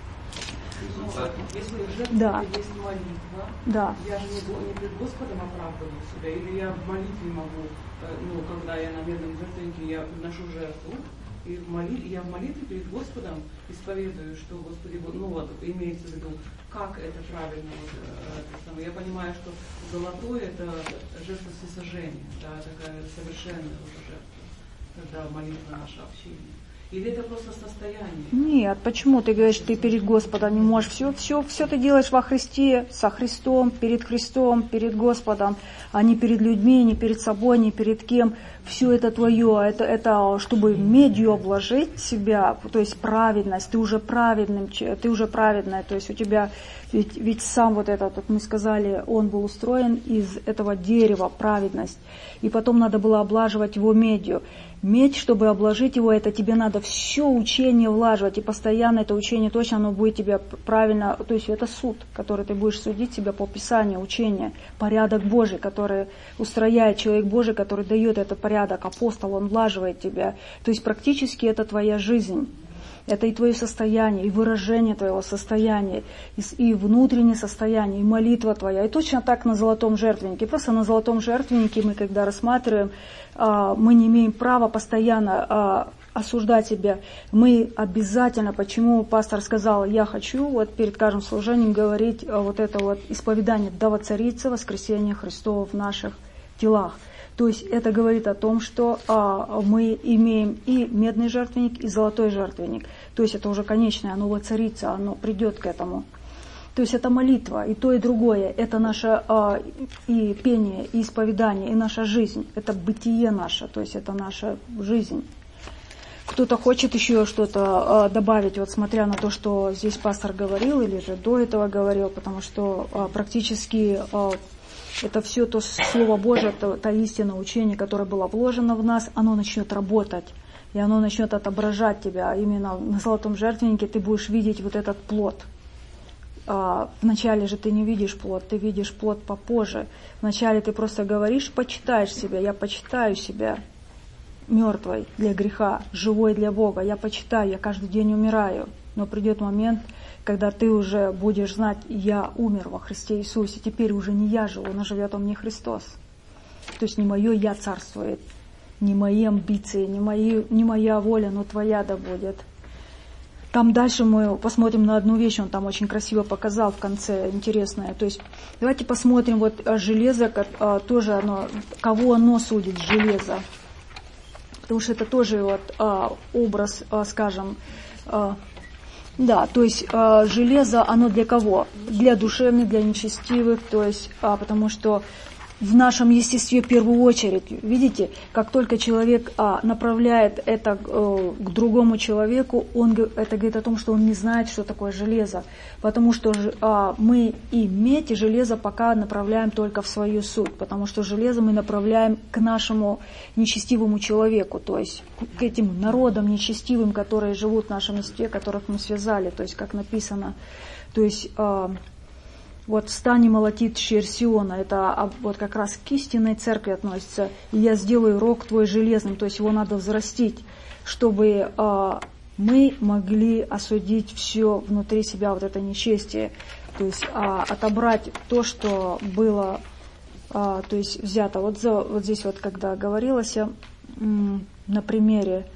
Если в жертве да. есть молитва, да. я же не, не перед Господом оправдываю себя, или я в молитве могу, ну, когда я на медном жертвеннике, я ношу жертву, и в молитве, я в молитве перед Господом исповедую, что Господи, ну вот, имеется в виду, как это правильно. Вот, это, я понимаю, что золотое это жертва всесожжения, да, такая совершенная уже жертва, когда молитва наша общение. Или это просто состояние? Нет, почему ты говоришь, ты перед Господом не можешь? Все, все, все ты делаешь во Христе, со Христом, перед Христом, перед Господом, а не перед людьми, не перед собой, не перед кем. Все это твое, это, это чтобы медью обложить себя, то есть праведность, ты уже праведным, ты уже праведная, то есть у тебя, ведь, ведь сам вот этот, вот мы сказали, он был устроен из этого дерева, праведность, и потом надо было облаживать его медью. Медь, чтобы обложить его, это тебе надо все учение влаживать, и постоянно это учение точно, оно будет тебе правильно, то есть это суд, который ты будешь судить себя по Писанию, учение, порядок Божий, который устрояет человек Божий, который дает этот порядок, апостол, он влаживает тебя, то есть практически это твоя жизнь. Это и твое состояние, и выражение твоего состояния, и, и внутреннее состояние, и молитва твоя. И точно так на золотом жертвеннике. Просто на золотом жертвеннике мы, когда рассматриваем, мы не имеем права постоянно осуждать себя. Мы обязательно, почему пастор сказал, я хочу вот перед каждым служением говорить вот это вот исповедание, да воцарится воскресение Христово в наших телах. То есть это говорит о том, что а, мы имеем и медный жертвенник, и золотой жертвенник. То есть это уже конечное, оно воцарится, оно придет к этому. То есть это молитва, и то, и другое. Это наше а, и пение, и исповедание, и наша жизнь. Это бытие наше, то есть это наша жизнь. Кто-то хочет еще что-то а, добавить, вот смотря на то, что здесь пастор говорил, или же до этого говорил, потому что а, практически... А, это все то Слово Божие, то, та истина, учение, которое было вложено в нас, оно начнет работать, и оно начнет отображать тебя. Именно на золотом жертвеннике ты будешь видеть вот этот плод. А, вначале же ты не видишь плод, ты видишь плод попозже. Вначале ты просто говоришь, почитаешь себя, я почитаю себя мертвой для греха, живой для Бога, я почитаю, я каждый день умираю. Но придет момент, когда ты уже будешь знать, я умер во Христе Иисусе, теперь уже не я живу, но живет во мне Христос. То есть не мое я царствует, не мои амбиции, не, мои, не моя воля, но твоя да будет. Там дальше мы посмотрим на одну вещь, он там очень красиво показал в конце, интересное. То есть давайте посмотрим, вот железо, тоже оно, кого оно судит, железо. Потому что это тоже вот образ, скажем, Да, то есть э, железо, оно для кого? Для душевных, для нечестивых, то есть, а, потому что в нашем естестве в первую очередь, видите, как только человек а, направляет это а, к другому человеку, он это говорит о том, что он не знает, что такое железо, потому что а, мы и медь, и железо пока направляем только в свою суть, потому что железо мы направляем к нашему нечестивому человеку, то есть к этим народам нечестивым, которые живут в нашем естестве, которых мы связали, то есть как написано, то есть а, вот «встань и молотит щерь Сиона», это вот как раз к истинной церкви относится. «И я сделаю рог твой железным», то есть его надо взрастить, чтобы а, мы могли осудить все внутри себя, вот это нечестие, то есть а, отобрать то, что было, а, то есть взято. Вот, за, вот здесь вот, когда говорилось м, на примере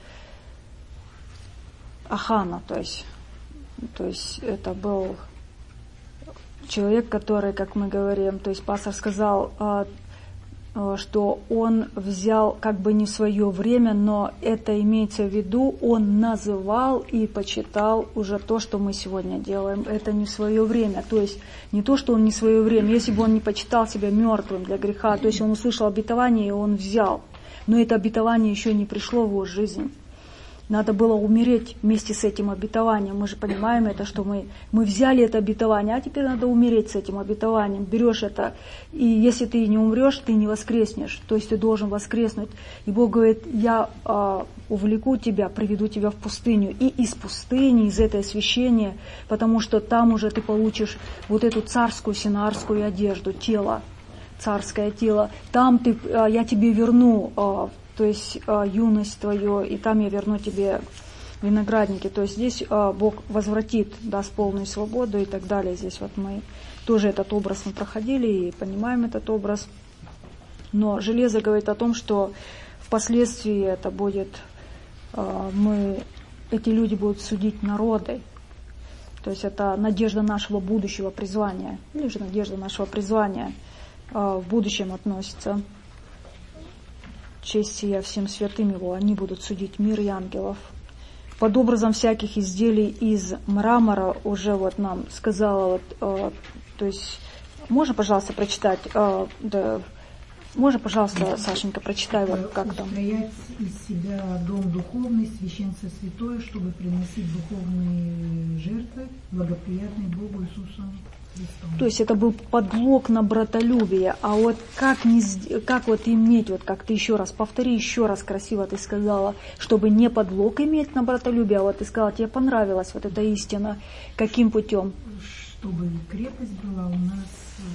Ахана, то есть, то есть это был человек, который, как мы говорим, то есть пастор сказал, что он взял как бы не свое время, но это имеется в виду, он называл и почитал уже то, что мы сегодня делаем. Это не свое время, то есть не то, что он не свое время, если бы он не почитал себя мертвым для греха, то есть он услышал обетование и он взял, но это обетование еще не пришло в его жизнь. Надо было умереть вместе с этим обетованием. Мы же понимаем это, что мы, мы взяли это обетование, а теперь надо умереть с этим обетованием. Берешь это, и если ты не умрешь, ты не воскреснешь. То есть ты должен воскреснуть. И Бог говорит, я э, увлеку тебя, приведу тебя в пустыню. И из пустыни, из этой освящения, потому что там уже ты получишь вот эту царскую синарскую одежду, тело, царское тело. Там ты, э, я тебе верну э, то есть э, юность твою, и там я верну тебе виноградники. То есть здесь э, Бог возвратит, даст полную свободу и так далее. Здесь вот мы тоже этот образ мы проходили и понимаем этот образ. Но железо говорит о том, что впоследствии это будет, э, мы, эти люди будут судить народы. То есть это надежда нашего будущего призвания, или же надежда нашего призвания э, в будущем относится. Честь сия всем святым его, они будут судить мир и ангелов. Под образом всяких изделий из мрамора уже вот нам сказала, вот, э, то есть, можно, пожалуйста, прочитать, э, да, можно, пожалуйста, Сашенька, прочитай, вот как там. Устроять из себя дом духовный, священство святое, чтобы приносить духовные жертвы, благоприятные Богу Иисусу. То есть это был подлог на братолюбие, а вот как, не, как вот иметь, вот как ты еще раз, повтори еще раз красиво ты сказала, чтобы не подлог иметь на братолюбие, а вот ты сказала, тебе понравилась вот эта истина, каким путем? Чтобы крепость была у нас.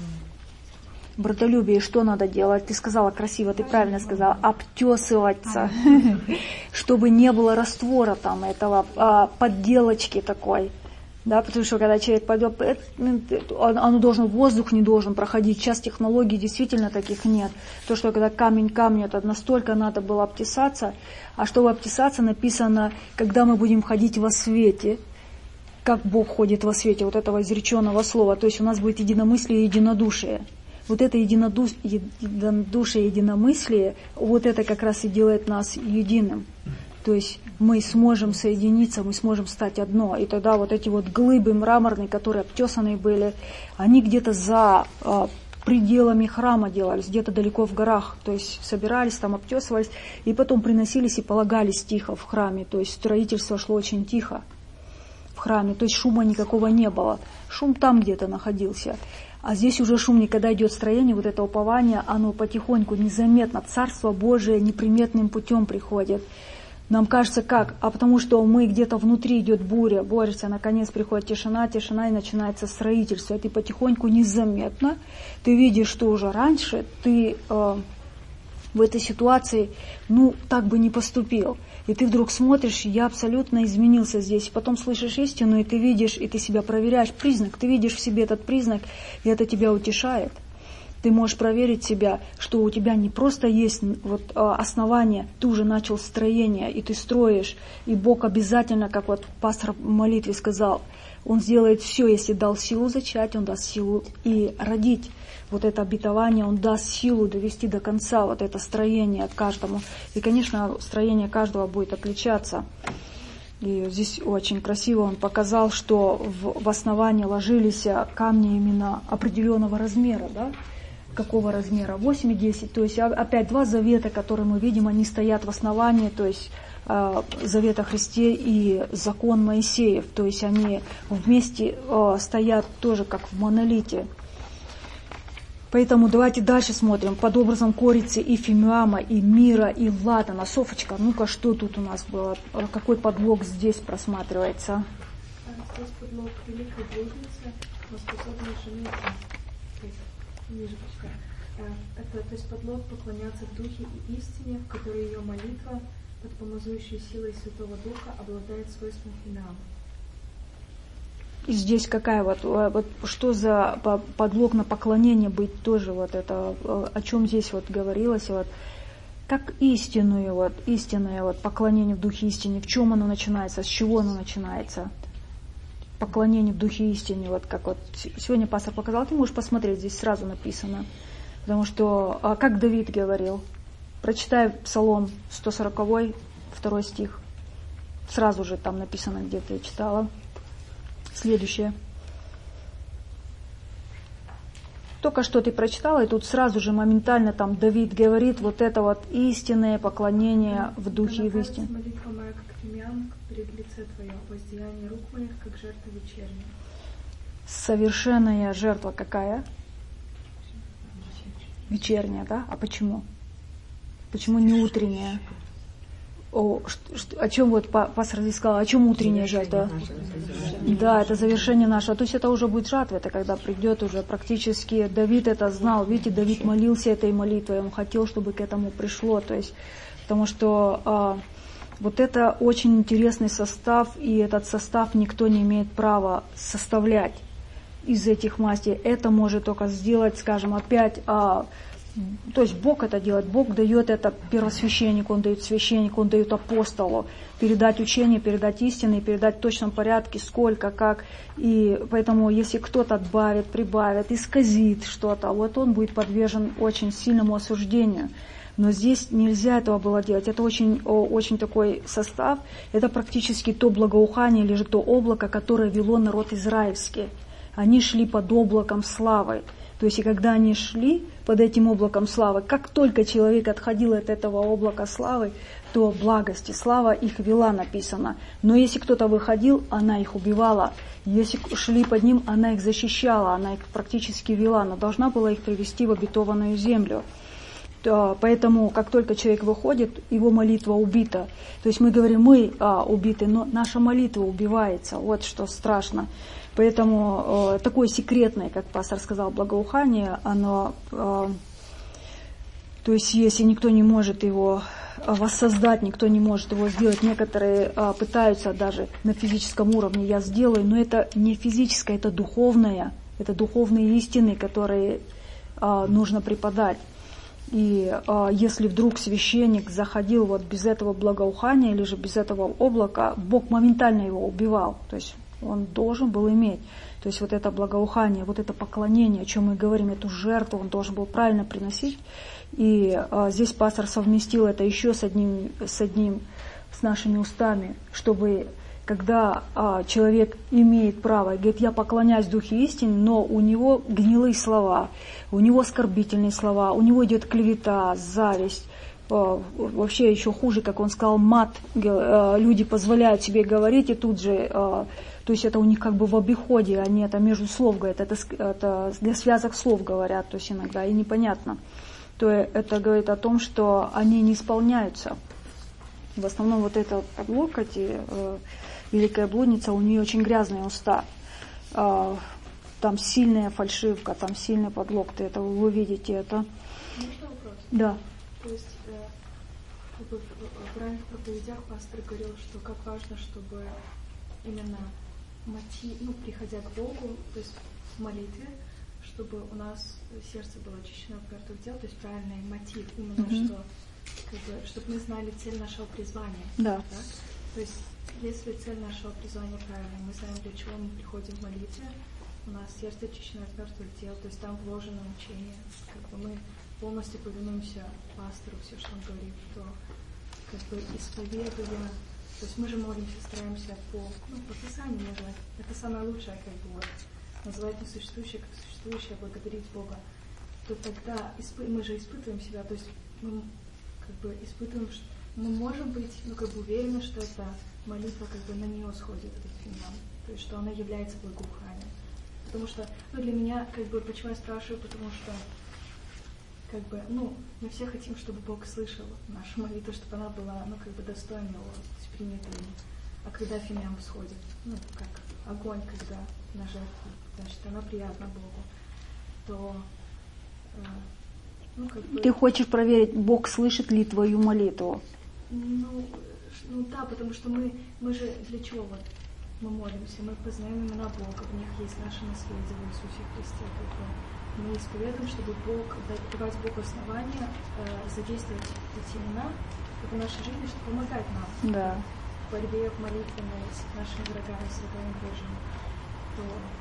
Братолюбие, что надо делать? Ты сказала красиво, ты правильно сказала, обтесываться, чтобы не было раствора там этого, подделочки такой. Да, потому что когда человек пойдет, оно должен, воздух не должен проходить. Сейчас технологий действительно таких нет. То, что когда камень камню, это настолько надо было обтесаться. А чтобы обтесаться, написано, когда мы будем ходить во свете, как Бог ходит во свете, вот этого изреченного слова. То есть у нас будет единомыслие и единодушие. Вот это единодушие, единодушие, единомыслие, вот это как раз и делает нас единым. То есть мы сможем соединиться, мы сможем стать одно. И тогда вот эти вот глыбы мраморные, которые обтесанные были, они где-то за э, пределами храма делались, где-то далеко в горах. То есть собирались, там обтесывались, и потом приносились и полагались тихо в храме. То есть строительство шло очень тихо в храме, то есть шума никакого не было. Шум там где-то находился. А здесь уже шум, не когда идет строение, вот это упование, оно потихоньку, незаметно, Царство Божие неприметным путем приходит. Нам кажется, как? А потому что мы где-то внутри идет буря, борется, наконец приходит тишина, тишина, и начинается строительство. И ты потихоньку, незаметно, ты видишь, что уже раньше ты э, в этой ситуации, ну, так бы не поступил. И ты вдруг смотришь, я абсолютно изменился здесь. Потом слышишь истину, и ты видишь, и ты себя проверяешь, признак, ты видишь в себе этот признак, и это тебя утешает. Ты можешь проверить себя, что у тебя не просто есть вот основание, ты уже начал строение, и ты строишь, и Бог обязательно, как вот пастор в молитве сказал, Он сделает все, если дал силу зачать, Он даст силу и родить. Вот это обетование, Он даст силу довести до конца вот это строение каждому. И, конечно, строение каждого будет отличаться. И здесь очень красиво он показал, что в, в основании ложились камни именно определенного размера, да? Какого размера? восемь и десять. То есть опять два завета, которые мы видим, они стоят в основании, то есть э, завет о Христе и закон Моисеев. То есть они вместе э, стоят тоже как в монолите. Поэтому давайте дальше смотрим. Под образом корицы и фимиама, и мира, и ладана. Софочка, ну-ка, что тут у нас было? Какой подлог здесь просматривается? Здесь подлог великой блудницы, но способной жениться. Ниже почитаю. Это, то есть подлог поклоняться в духе и истине, в которой ее молитва, под помазующей силой Святого Духа, обладает свойством фимиама. И здесь какая вот, вот что за подлог на поклонение быть тоже вот это, о чем здесь вот говорилось, вот, как истинную вот, истинное вот поклонение в духе истине, в чем оно начинается, с чего оно начинается? Поклонение в духе истине, вот как вот сегодня пастор показал, ты можешь посмотреть, здесь сразу написано, потому что, как Давид говорил, прочитай Псалом сто сорок, второй стих, сразу же там написано, где-то я читала. Следующее. Только что ты прочитала, и тут сразу же моментально там Давид говорит вот это вот истинное поклонение в духе и в истине. Молитва моя, как фимиам, пред лице Твое, воздеяние рук моих, как жертва вечерняя. Совершенная жертва какая? Вечерняя, да? А почему? Почему не утренняя? О, что, о чем вот пастор здесь сказал, о чем утренняя жатва? Да, это завершение нашего. То есть это уже будет жатва, это когда придет уже практически. Давид это знал, видите, Давид молился этой молитвой, он хотел, чтобы к этому пришло. То есть, потому что а, вот это очень интересный состав, и этот состав никто не имеет права составлять из этих мастей. Это может только сделать, скажем, опять... А, то есть Бог это делает, Бог дает это первосвященнику, Он дает священнику, Он дает апостолу, передать учение, передать истины, передать в точном порядке, сколько, как. И поэтому, если кто-то добавит, прибавит, исказит что-то, вот он будет подвержен очень сильному осуждению. Но здесь нельзя этого было делать. Это очень, очень такой состав, это практически то благоухание или же то облако, которое вело народ израильский. Они шли под облаком славы. То есть, и когда они шли под этим облаком славы, как только человек отходил от этого облака славы, то благость и слава их вела, написано. Но если кто-то выходил, она их убивала. Если шли под ним, она их защищала, она их практически вела. Она должна была их привести в обетованную землю. Поэтому, как только человек выходит, его молитва убита. То есть мы говорим, мы а, убиты, но наша молитва убивается. Вот что страшно. Поэтому э, такое секретное, как пастор сказал, благоухание, оно, э, то есть если никто не может его воссоздать, никто не может его сделать, некоторые э, пытаются даже на физическом уровне, я сделаю, но это не физическое, это духовное, это духовные истины, которые э, нужно преподать. И э, если вдруг священник заходил вот без этого благоухания или же без этого облака, Бог моментально его убивал, то есть он должен был иметь. То есть вот это благоухание, вот это поклонение, о чем мы говорим, эту жертву он должен был правильно приносить. И а, здесь пастор совместил это еще с одним, с одним, с нашими устами, чтобы когда а, человек имеет право, говорит, я поклоняюсь в духе истины, но у него гнилые слова, у него оскорбительные слова, у него идет клевета, зависть, а, вообще еще хуже, как он сказал, мат, а, люди позволяют себе говорить, и тут же... А, то есть это у них как бы в обиходе, они это между слов говорят, это, это для связок слов говорят, то есть иногда и непонятно. То это говорит о том, что они не исполняются. В основном вот эта подлокоть, э, великая блудница, у нее очень грязные уста. Э, там сильная фальшивка, там сильный подлог, ты это, вы видите это. Можно вопрос? Да. То есть э, как бы в ранних проповедях пастор говорил, что как важно, чтобы именно мотив, ну, приходя к Богу, то есть в молитве, чтобы у нас сердце было очищено от мертвых дел, то есть правильный мотив, именно mm-hmm. что, как бы, чтобы мы знали цель нашего призвания. Да. Да? То есть, если цель нашего призвания правильная, мы знаем, для чего мы приходим в молитве, у нас сердце очищено от мертвых дел, то есть там вложено учение, как бы мы полностью повинуемся пастору, все, что он говорит, то как бы исповедуя, то То есть мы же молимся, стараемся по, ну, по Писанию назвать. Это самое лучшее, как бы, вот, называть несуществующее как существующее, благодарить Бога. То тогда испы- мы же испытываем себя, то есть мы как бы испытываем, что мы можем быть, ну, как бы уверены, что эта молитва как бы на нее сходит, этот фимиам, то есть что она является благоуханием. Потому что, ну, для меня, как бы, почему я спрашиваю, потому что, как бы, ну, мы все хотим, чтобы Бог слышал нашу молитву, чтобы она была, ну, как бы, достойна его, принята им. А когда фимиам всходит, ну, как огонь, когда на жертву, значит, она приятна Богу, то, э, ну, как бы... Ты хочешь проверить, Бог слышит ли твою молитву? Ну, ну да, потому что мы, мы же для чего вот мы молимся? Мы познаем имена Бога, в них есть наше наследие в Иисусе Христе. Как бы мы исповедуем, чтобы Бог, давать Богу основания, э, задействовать эти имена в нашей жизни, чтобы помогать нам. Да. В борьбе, в молитвенной с нашими врагами, с врагами Божьими. То...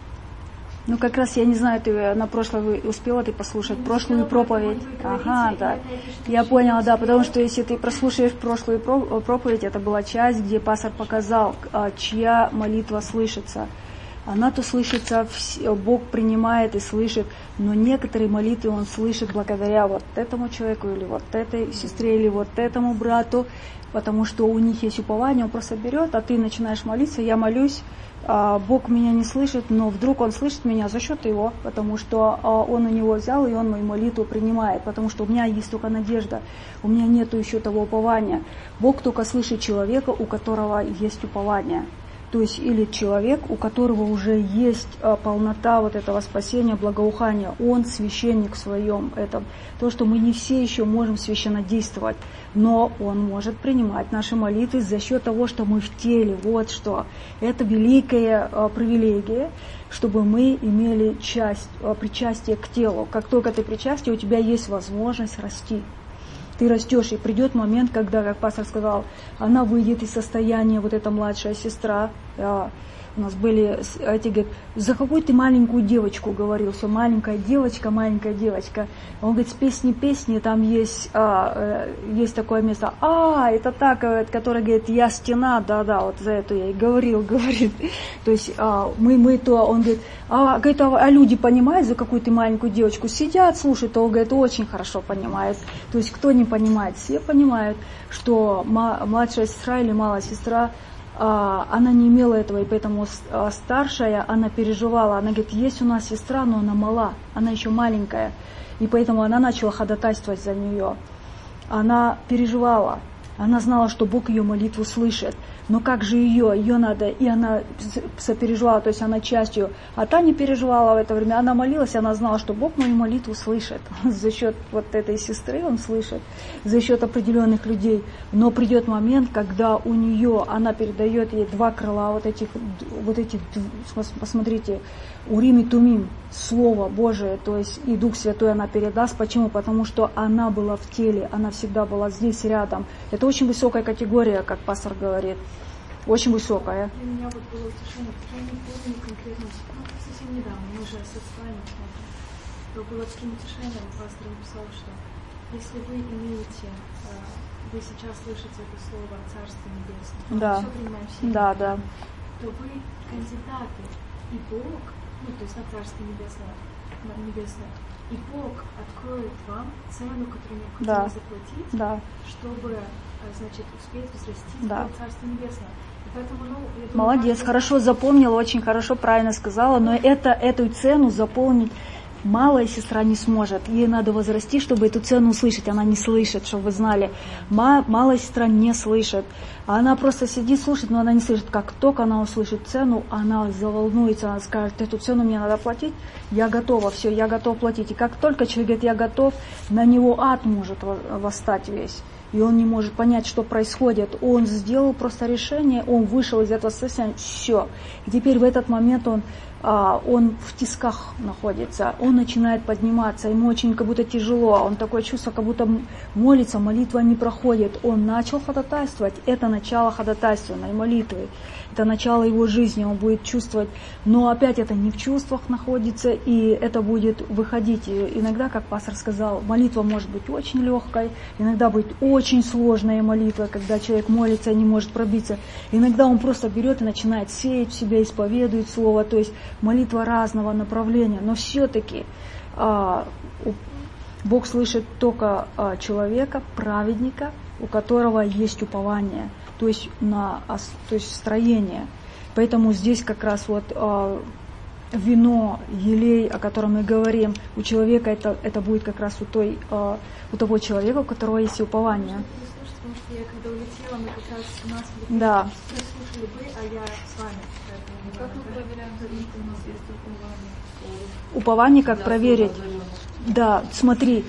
Ну, как раз, я не знаю, ты на прошлой, успела ты послушать ну, прошлую проповедь? Ага, да. Я поняла, да, потому что если ты прослушаешь прошлую проповедь, это была часть, где пастор показал, чья молитва слышится. Она-то слышится, Бог принимает и слышит, но некоторые молитвы Он слышит благодаря вот этому человеку, или вот этой сестре, или вот этому брату, потому что у них есть упование, Он просто берет, а ты начинаешь молиться, я молюсь, Бог меня не слышит, но вдруг Он слышит меня за счет Его, потому что Он у Него взял, и Он мою молитву принимает, потому что у меня есть только надежда, у меня нету еще того упования. Бог только слышит человека, у которого есть упование. То есть или человек, у которого уже есть а, полнота вот этого спасения, благоухания, он священник в своем этом. То, что мы не все еще можем священно действовать, но он может принимать наши молитвы за счет того, что мы в теле. Вот что. Это великая а, привилегия, чтобы мы имели часть, а, причастие к телу. Как только ты причастие, у тебя есть возможность расти. Ты растешь, и придет момент, когда, как пастор сказал, она выйдет из состояния, вот эта младшая сестра. А, у нас были эти, говорят, за какую ты маленькую девочку говорил, все, маленькая девочка, маленькая девочка. Он говорит, с песни песни, там есть, а, есть такое место, а, это так, который говорит, я стена, да-да, вот за это я и говорил, говорит. То есть а, мы, мы то, он говорит, а, говорит, а люди понимают, за какую ты маленькую девочку сидят, слушают, то он говорит, очень хорошо понимает. То есть кто не понимает, все понимают, что младшая сестра или малая сестра, она не имела этого, и поэтому старшая, она переживала, она говорит, есть у нас сестра, но она мала, она еще маленькая, и поэтому она начала ходатайствовать за нее. Она переживала, она знала, что Бог ее молитву слышит, но как же ее, ее надо, и она сопереживала, то есть она частью, а та не переживала в это время, она молилась, она знала, что Бог мою молитву слышит, за счет вот этой сестры Он слышит, за счет определенных людей, но придет момент, когда у нее, она передает ей два крыла, вот этих, вот эти, посмотрите, Урим и Тумим, Слово Божие, то есть и Дух Святой она передаст. Почему? Потому что она была в теле, она всегда была здесь рядом. Это очень высокая категория, как пастор говорит. Очень высокая. Для меня вот было утешение, я не помню конкретно, ну, совсем недавно, мы же с отцами смотрим, то было таким утешением, пастор написал, что если вы имеете, вы сейчас слышите это слово Царство Небесное, да. Все принимаем все, да, да. то вы кандидаты, и Бог, ну, то есть на Царство Небесное, на Небесное, и Бог откроет вам цену, которую необходимо да. заплатить, да. чтобы, значит, успеть возрастить да. в Царство Небесное. И поэтому, ну, я думаю, молодец, хорошо запомнила, очень хорошо, правильно сказала, но это, эту цену заполнить малая сестра не сможет. Ей надо возрасти, чтобы эту цену услышать. Она не слышит, чтобы вы знали. Малая сестра не слышит. Она просто сидит, слушает, но она не слышит. Как только она услышит цену, она заволнуется, она скажет, эту цену мне надо платить, я готова, все, я готова платить. И как только человек говорит, я готов, на него ад может восстать весь. И он не может понять, что происходит. Он сделал просто решение, он вышел из этого состояния, все. И теперь в этот момент он, а, он в тисках находится, он начинает подниматься, ему очень как будто тяжело, он такое чувство, как будто молится, молитва не проходит. Он начал ходатайствовать, это начало ходатайственной молитвы, это начало его жизни, он будет чувствовать, но опять это не в чувствах находится, и это будет выходить. И иногда, как пастор сказал, молитва может быть очень легкой, иногда будет очень очень сложная молитва, когда человек молится и не может пробиться. Иногда он просто берет и начинает сеять в себя, исповедует слово, то есть молитва разного направления. Но все-таки а, Бог слышит только а, человека, праведника, у которого есть упование, то есть, на, то есть строение. Поэтому здесь как раз вот а, вино, елей, о котором мы говорим, у человека это, это будет как раз у, той, а, у того человека, у которого есть упование. Потому что я когда улетела, мы как раз у нас да. слушали вы, а я с вами. Как мы проверяем, что у нас есть упование? Упование как проверить? Да, смотри,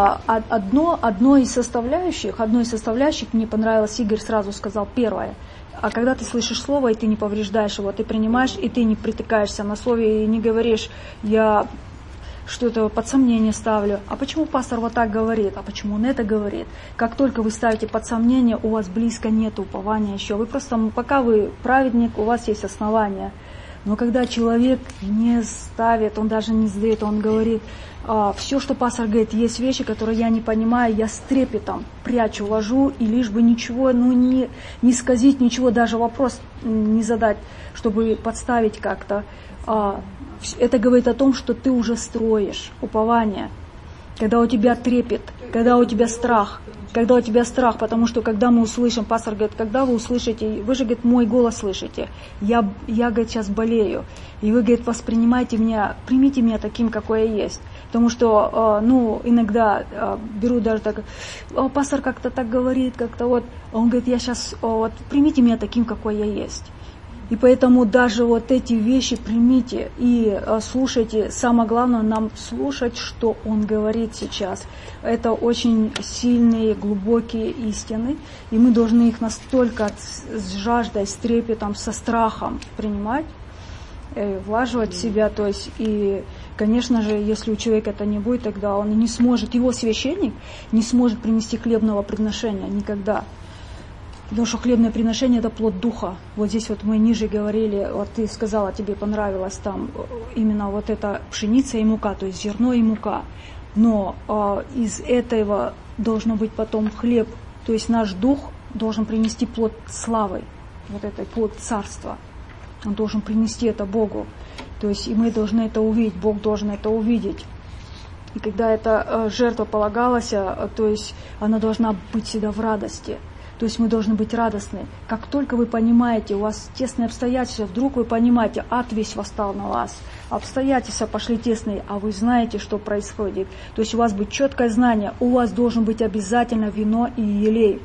одно, одно из составляющих, одной из составляющих мне понравилось, Игорь сразу сказал, первое. А когда ты слышишь слово, и ты не повреждаешь его, ты принимаешь, и ты не притыкаешься на слове, и не говоришь, я что-то под сомнение ставлю. А почему пастор вот так говорит? А почему он это говорит? Как только вы ставите под сомнение, у вас близко нет упования еще. Вы просто, пока вы праведник, у вас есть основания. Но когда человек не ставит, он даже не задает, он говорит, а, все, что пастор говорит, есть вещи, которые я не понимаю, я с трепетом прячу, ложу, и лишь бы ничего, ну не, не сказать, ничего, даже вопрос не задать, чтобы подставить как-то. А, это говорит о том, что ты уже строишь упование. Когда у тебя трепет, когда у тебя страх, когда у тебя страх, потому что когда мы услышим, пастор говорит, когда вы услышите, вы же, говорит, мой голос слышите, я, я говорит, сейчас болею, и вы, говорит, воспринимайте меня, примите меня таким, какой я есть. Потому что, ну, иногда беру даже так, пастор как-то так говорит, как-то вот, он говорит, я сейчас, вот, примите меня таким, какой я есть. И поэтому даже вот эти вещи примите и слушайте. Самое главное нам слушать, что он говорит сейчас. Это очень сильные, глубокие истины. И мы должны их настолько с жаждой, с трепетом, со страхом принимать, влаживать в себя. То есть, и, конечно же, если у человека это не будет, тогда он не сможет, его священник не сможет принести хлебного приношения никогда. Потому что хлебное приношение – это плод духа. Вот здесь вот мы ниже говорили, вот ты сказала, тебе понравилось там именно вот эта пшеница и мука, то есть зерно и мука. Но э, из этого должно быть потом хлеб, то есть наш дух должен принести плод славы, вот этот плод царства. Он должен принести это Богу. То есть и мы должны это увидеть, Бог должен это увидеть. И когда эта э, жертва полагалась, э, то есть она должна быть всегда в радости. То есть мы должны быть радостны. Как только вы понимаете, у вас тесные обстоятельства, вдруг вы понимаете, ад весь восстал на вас, обстоятельства пошли тесные, а вы знаете, что происходит. То есть у вас будет четкое знание, у вас должен быть обязательно вино и елей,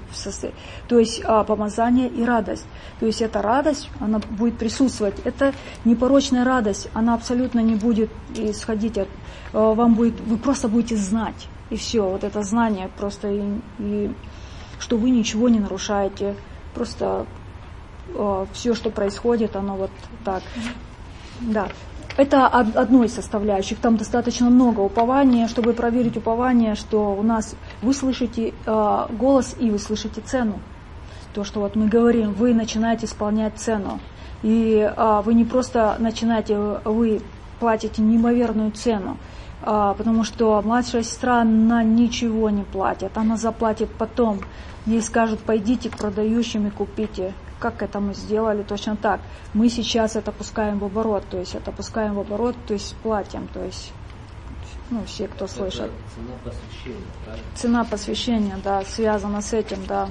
то есть а, помазание и радость. То есть эта радость, она будет присутствовать. Это непорочная радость, она абсолютно не будет исходить от... Вам будет, вы просто будете знать, и все. Вот это знание просто и... и что вы ничего не нарушаете, просто э, все, что происходит, оно вот так. Да. Это одно из составляющих, там достаточно много упования, чтобы проверить упование, что у нас вы слышите э, голос и вы слышите цену. То, что вот мы говорим, вы начинаете исполнять цену. И э, вы не просто начинаете, вы платите неимоверную цену. А, потому что младшая сестра, она ничего не платит, она заплатит потом. Ей скажут, пойдите к продающим и купите. Как это мы сделали? Точно так. Мы сейчас это пускаем в оборот, то есть это пускаем в оборот, то есть платим, то есть, ну, все, кто слышит. Цена посвящения, правильно? Цена посвящения, да, связана с этим, да.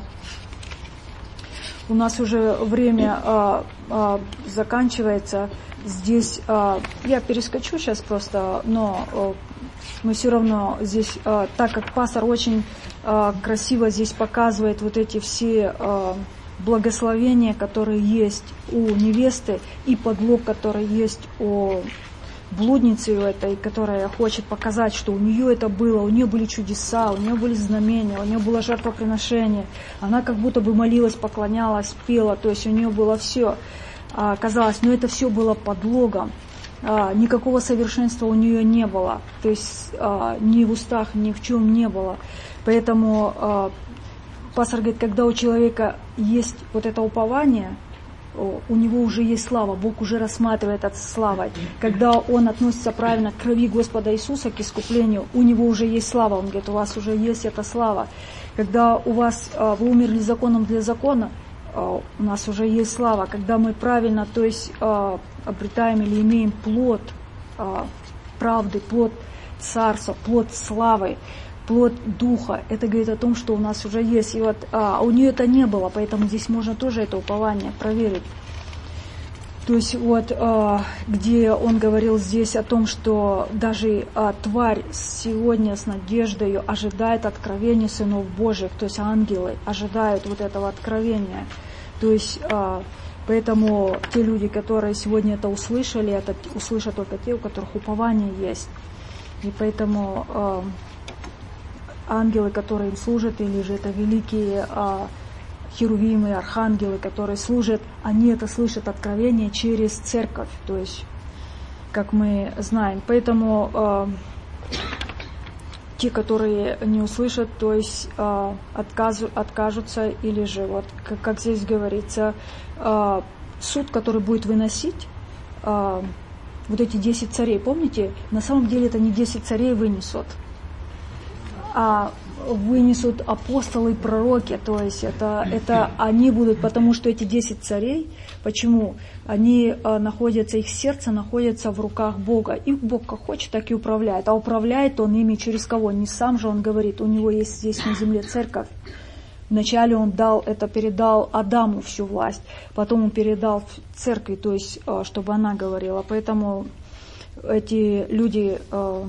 У нас уже время а, а, заканчивается. Здесь а, я перескочу сейчас просто, но а, мы все равно здесь, а, так как пастор очень а, красиво здесь показывает вот эти все а, благословения, которые есть у невесты, и подлог, который есть у блудницы у этой, которая хочет показать, что у нее это было, у нее были чудеса, у нее были знамения, у нее было жертвоприношение, она как будто бы молилась, поклонялась, пела, то есть у нее было все. Казалось, но это все было подлогом, никакого совершенства у нее не было, то есть ни в устах, ни в чем не было. Поэтому пастор говорит, когда у человека есть вот это упование, у него уже есть слава, Бог уже рассматривает это славой. Когда он относится правильно к крови Господа Иисуса, к искуплению, у него уже есть слава. Он говорит, у вас уже есть эта слава. когда у вас, вы умерли законом для закона, у нас уже есть слава, когда мы правильно, то есть обретаем или имеем плод правды, плод царства, плод славы, плод духа. Это говорит о том, что у нас уже есть. И вот а, у нее это не было, поэтому здесь можно тоже это упование проверить. То есть вот а, где он говорил здесь о том, что даже а, тварь сегодня с надеждой ожидает откровения сынов Божьих, то есть ангелы ожидают вот этого откровения. То есть а, поэтому те люди, которые сегодня это услышали, это услышат только те, у которых упование есть. И поэтому а, ангелы, которые им служат, или же это великие а, херувимы, архангелы, которые служат, они это слышат откровение через церковь, то есть, как мы знаем. Поэтому э, те, которые не услышат, то есть э, отказ, откажутся, или же, вот, как, как здесь говорится, э, суд, который будет выносить э, вот эти десять царей, помните, на самом деле это не десять царей вынесут, а вынесут апостолы и пророки, то есть это, это они будут, потому что эти десять царей, почему? Они а, находятся, их сердце находится в руках Бога, и Бог как хочет, так и управляет, а управляет Он ими через кого? Не сам же Он говорит, у Него есть здесь на земле церковь. Вначале Он дал, это передал Адаму всю власть, потом Он передал церкви, то есть, а, чтобы она говорила, поэтому эти люди, а,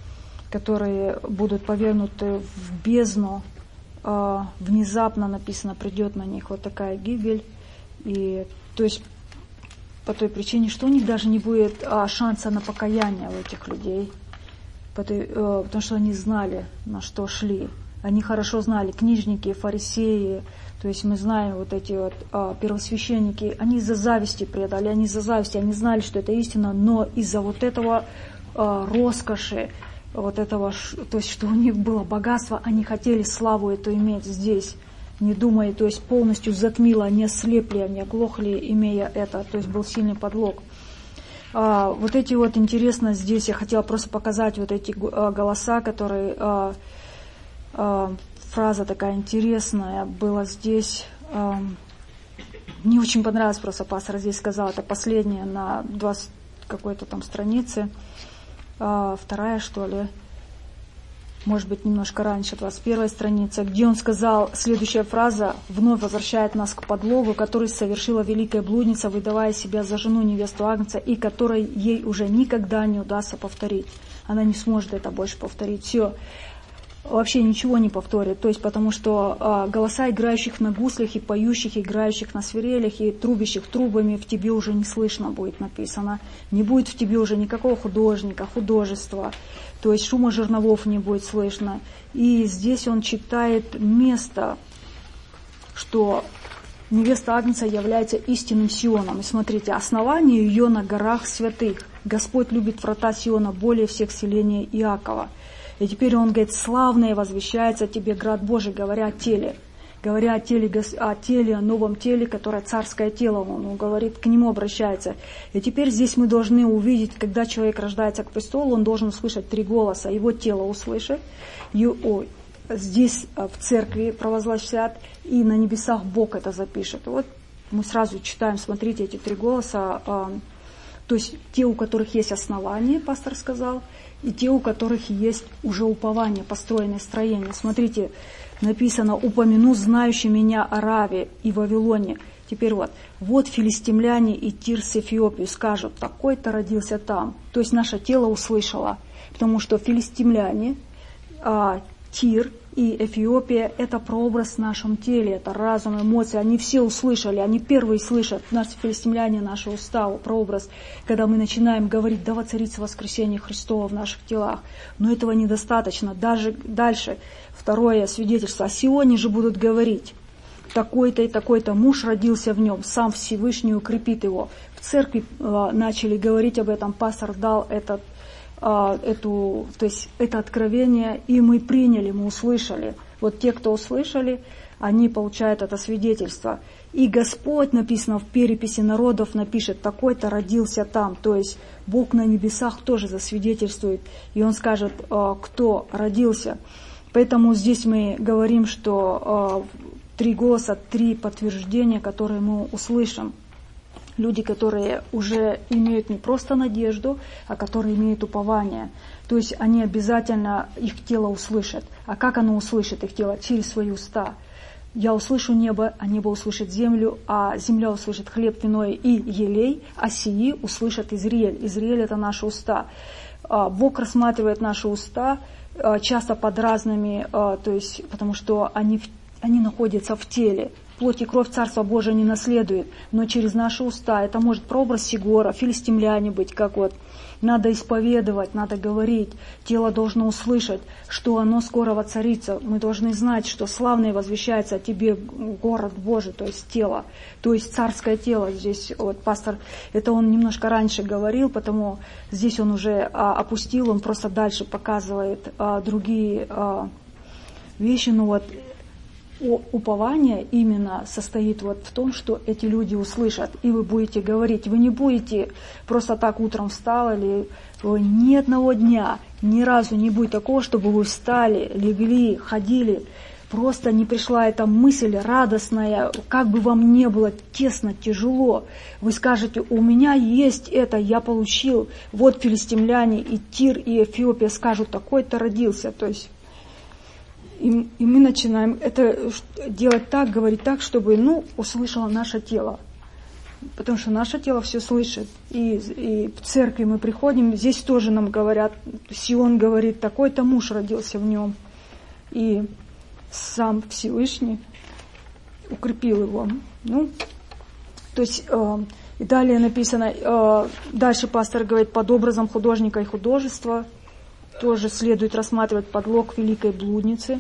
которые будут повернуты в бездну, э, внезапно написано, придет на них вот такая гибель. И, то есть по той причине, что у них даже не будет а, шанса на покаяние у этих людей, потому, э, потому что они знали, на что шли. Они хорошо знали, книжники, фарисеи, то есть мы знаем вот эти вот а, первосвященники, они из-за зависти предали, они из-за зависти, они знали, что это истина, но из-за вот этого а, роскоши, вот этого, то есть, что у них было богатство, они хотели славу эту иметь здесь, не думая, то есть полностью затмило, они ослепли, они оглохли, имея это, то есть был сильный подлог. А, вот эти вот, интересно, здесь я хотела просто показать вот эти а, голоса, которые, а, а, фраза такая интересная была здесь, а, мне очень понравилось, просто пастор здесь сказал, это последняя на двадцать какой-то там странице, вторая, что ли, может быть, немножко раньше, двадцать первая страница, где он сказал, следующая фраза вновь возвращает нас к подлогу, который совершила великая блудница, выдавая себя за жену невесту Агнца, и которой ей уже никогда не удастся повторить. Она не сможет это больше повторить. Все. Вообще ничего не повторит. То есть, потому что а, голоса играющих на гуслях и поющих, играющих на свирелях и трубящих трубами в тебе уже не слышно будет написано. Не будет в тебе уже никакого художника, художества. То есть шума жерновов не будет слышно. И здесь он читает место, что невеста Агнца является истинным Сионом. И смотрите, основание ее на горах святых. Господь любит врата Сиона более всех селений Иакова. И теперь он говорит, славное возвещается тебе, град Божий, говоря о теле. Говоря о теле, о теле, о новом теле, которое царское тело, он говорит, к нему обращается. И теперь здесь мы должны увидеть, когда человек рождается к престолу, он должен услышать три голоса. Его тело услышит, и, о, здесь в церкви провозгласят, и на небесах Бог это запишет. Вот мы сразу читаем, смотрите, эти три голоса. То есть те, у которых есть основание, пастор сказал, и те, у которых есть уже упование, построенное строение. Смотрите, написано, упомяну знающий меня о Раве и Вавилоне. Теперь вот, вот филистимляне и Тир с Эфиопией скажут, такой-то родился там. То есть наше тело услышало, потому что филистимляне, а, Тир и Эфиопия – это прообраз в нашем теле, это разум, эмоции. Они все услышали, они первые слышат, нас филистимляне, наши уста, прообраз, когда мы начинаем говорить, да воцарится воскресение Христова в наших телах. Но этого недостаточно. Даже дальше, второе свидетельство. О Сионе же будут говорить, такой-то и такой-то муж родился в нем, сам Всевышний укрепит его. В церкви э, начали говорить об этом, пастор дал этот Эту, то есть это откровение, и мы приняли, мы услышали. Вот те, кто услышали, они получают это свидетельство. И Господь, написано в переписи народов, напишет, такой-то родился там. То есть Бог на небесах тоже засвидетельствует. И Он скажет, кто родился. Поэтому здесь мы говорим, что э, три голоса, три подтверждения, которые мы услышим. Люди, которые уже имеют не просто надежду, а которые имеют упование. То есть они обязательно, их тело услышат. А как оно услышит их тело? Через свои уста. Я услышу небо, а небо услышит землю, а земля услышит хлеб, вино и елей, а сии услышат Израиль. Израиль — это наши уста. Бог рассматривает наши уста часто под разными, то есть, потому что они, они находятся в теле. Плоть и кровь Царства Божия не наследует, но через наши уста, это может прообраз Сигора, филистимляне быть, как вот, надо исповедовать, надо говорить, тело должно услышать, что оно скоро воцарится. Мы должны знать, что славное возвещается о тебе, город Божий, то есть тело, то есть царское тело. Здесь вот пастор, это он немножко раньше говорил, потому здесь он уже а, опустил, он просто дальше показывает а, другие а, вещи, но вот упование именно состоит вот в том, что эти люди услышат, и вы будете говорить. Вы не будете просто так утром встал, или ни одного дня, ни разу не будет такого, чтобы вы встали, легли, ходили. Просто не пришла эта мысль радостная, как бы вам не было тесно, тяжело. Вы скажете, у меня есть это, я получил. Вот филистимляне и Тир, и Эфиопия скажут, такой-то родился. То есть И, и мы начинаем это делать так, говорить так, чтобы, ну, услышало наше тело. Потому что наше тело все слышит. И, и в церкви мы приходим, здесь тоже нам говорят, Сион говорит, такой-то муж родился в нем. И сам Всевышний укрепил его. Ну, то есть, э, и далее написано, э, дальше пастор говорит, под образом художника и художества. Тоже следует рассматривать подлог великой блудницы,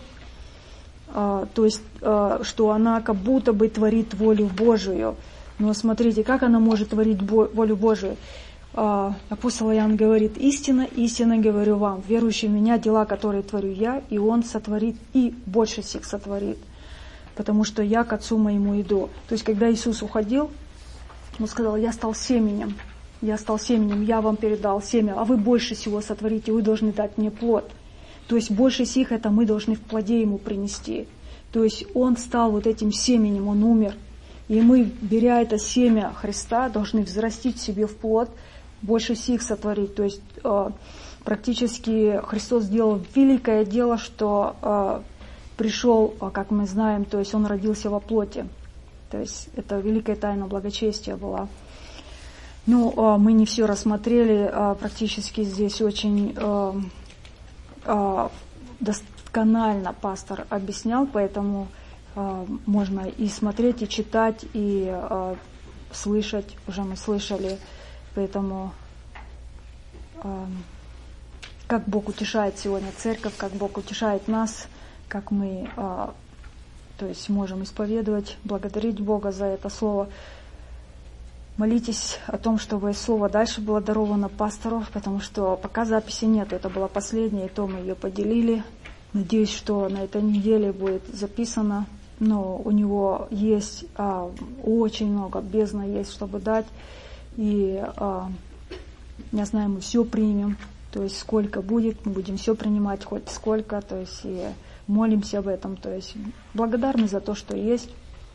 а, то есть, а, что она как будто бы творит волю Божию. Но смотрите, как она может творить бо- волю Божию? А, апостол Иоанн говорит, истинно, истинно говорю вам, верующий в меня, дела, которые творю я, и он сотворит, и больше сих сотворит, потому что я к Отцу моему иду. То есть, когда Иисус уходил, он сказал, я стал семенем. Я стал семенем, я вам передал семя, а вы больше всего сотворите, вы должны дать мне плод. То есть больше сих это мы должны в плоде ему принести. То есть он стал вот этим семенем, он умер. И мы, беря это семя Христа, должны взрастить себе в плод, больше сих сотворить. То есть э, практически Христос сделал великое дело, что э, пришел, как мы знаем, то есть он родился во плоти. То есть это великая тайна благочестия была. Ну, мы не все рассмотрели, практически здесь очень досконально пастор объяснял, поэтому можно и смотреть, и читать, и слышать, уже мы слышали, поэтому как Бог утешает сегодня церковь, как Бог утешает нас, как мы, то есть, можем исповедовать, благодарить Бога за это слово. Молитесь о том, чтобы слово дальше было даровано пастору, потому что пока записи нет, это была последняя, и то мы ее поделили. Надеюсь, что на этой неделе будет записано, но у него есть а, очень много, бездна есть, чтобы дать, и а, я знаю, мы все примем, то есть сколько будет, мы будем все принимать, хоть сколько, то есть и молимся об этом, то есть благодарны за то, что есть,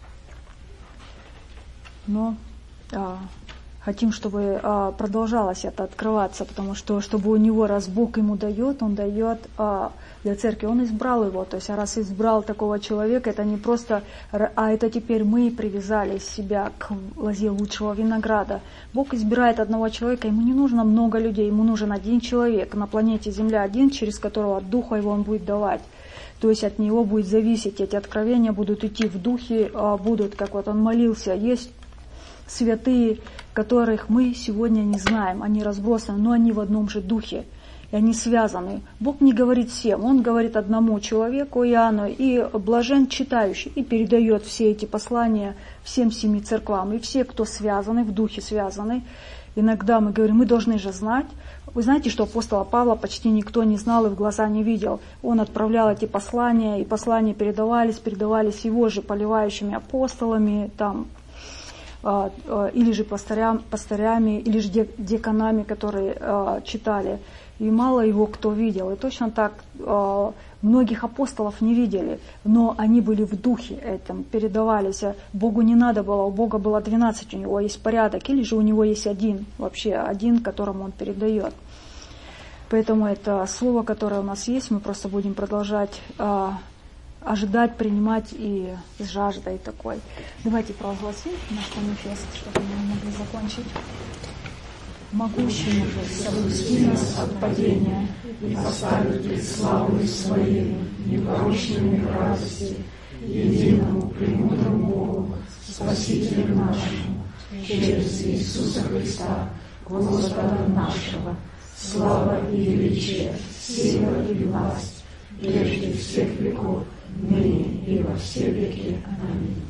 но А, хотим, чтобы а, продолжалось это открываться, потому что, чтобы у него, раз Бог ему дает, он дает а, для церкви, он избрал его, то есть, а раз избрал такого человека, это не просто, а это теперь мы привязали себя к лозе лучшего винограда. Бог избирает одного человека, ему не нужно много людей, ему нужен один человек на планете Земля, один, через которого от Духа его он будет давать. То есть от него будет зависеть, эти откровения будут идти в Духе, а, будут, как вот он молился, есть святые, которых мы сегодня не знаем, они разбросаны, но они в одном же духе, и они связаны. Бог не говорит всем, Он говорит одному человеку, Иоанну, и блажен читающий, и передает все эти послания всем семи церквам, и все, кто связаны, в духе связаны. Иногда мы говорим, мы должны же знать. Вы знаете, что апостола Павла почти никто не знал и в глаза не видел. Он отправлял эти послания, и послания передавались, передавались его же поливающими апостолами, там, или же пастырям, пастырями, или же деканами, которые читали. И мало его кто видел. И точно так многих апостолов не видели, но они были в духе этом, передавались. Богу не надо было, у Бога было двенадцать, у него есть порядок, или же у него есть один, вообще один, которому он передает. Поэтому это слово, которое у нас есть, мы просто будем продолжать а, ожидать, принимать и с жаждой такой. Давайте провозгласим наш манифест, чтобы мы могли закончить. Могущий соблюсти нас от падения и поставить пред славой Своей непорочными радости, единому премудрому Богу, Спасителю нашему, через Иисуса Христа, Господа нашего, слава и величие, сила и власть, прежде всех веков, ныне и во все веки. Аминь.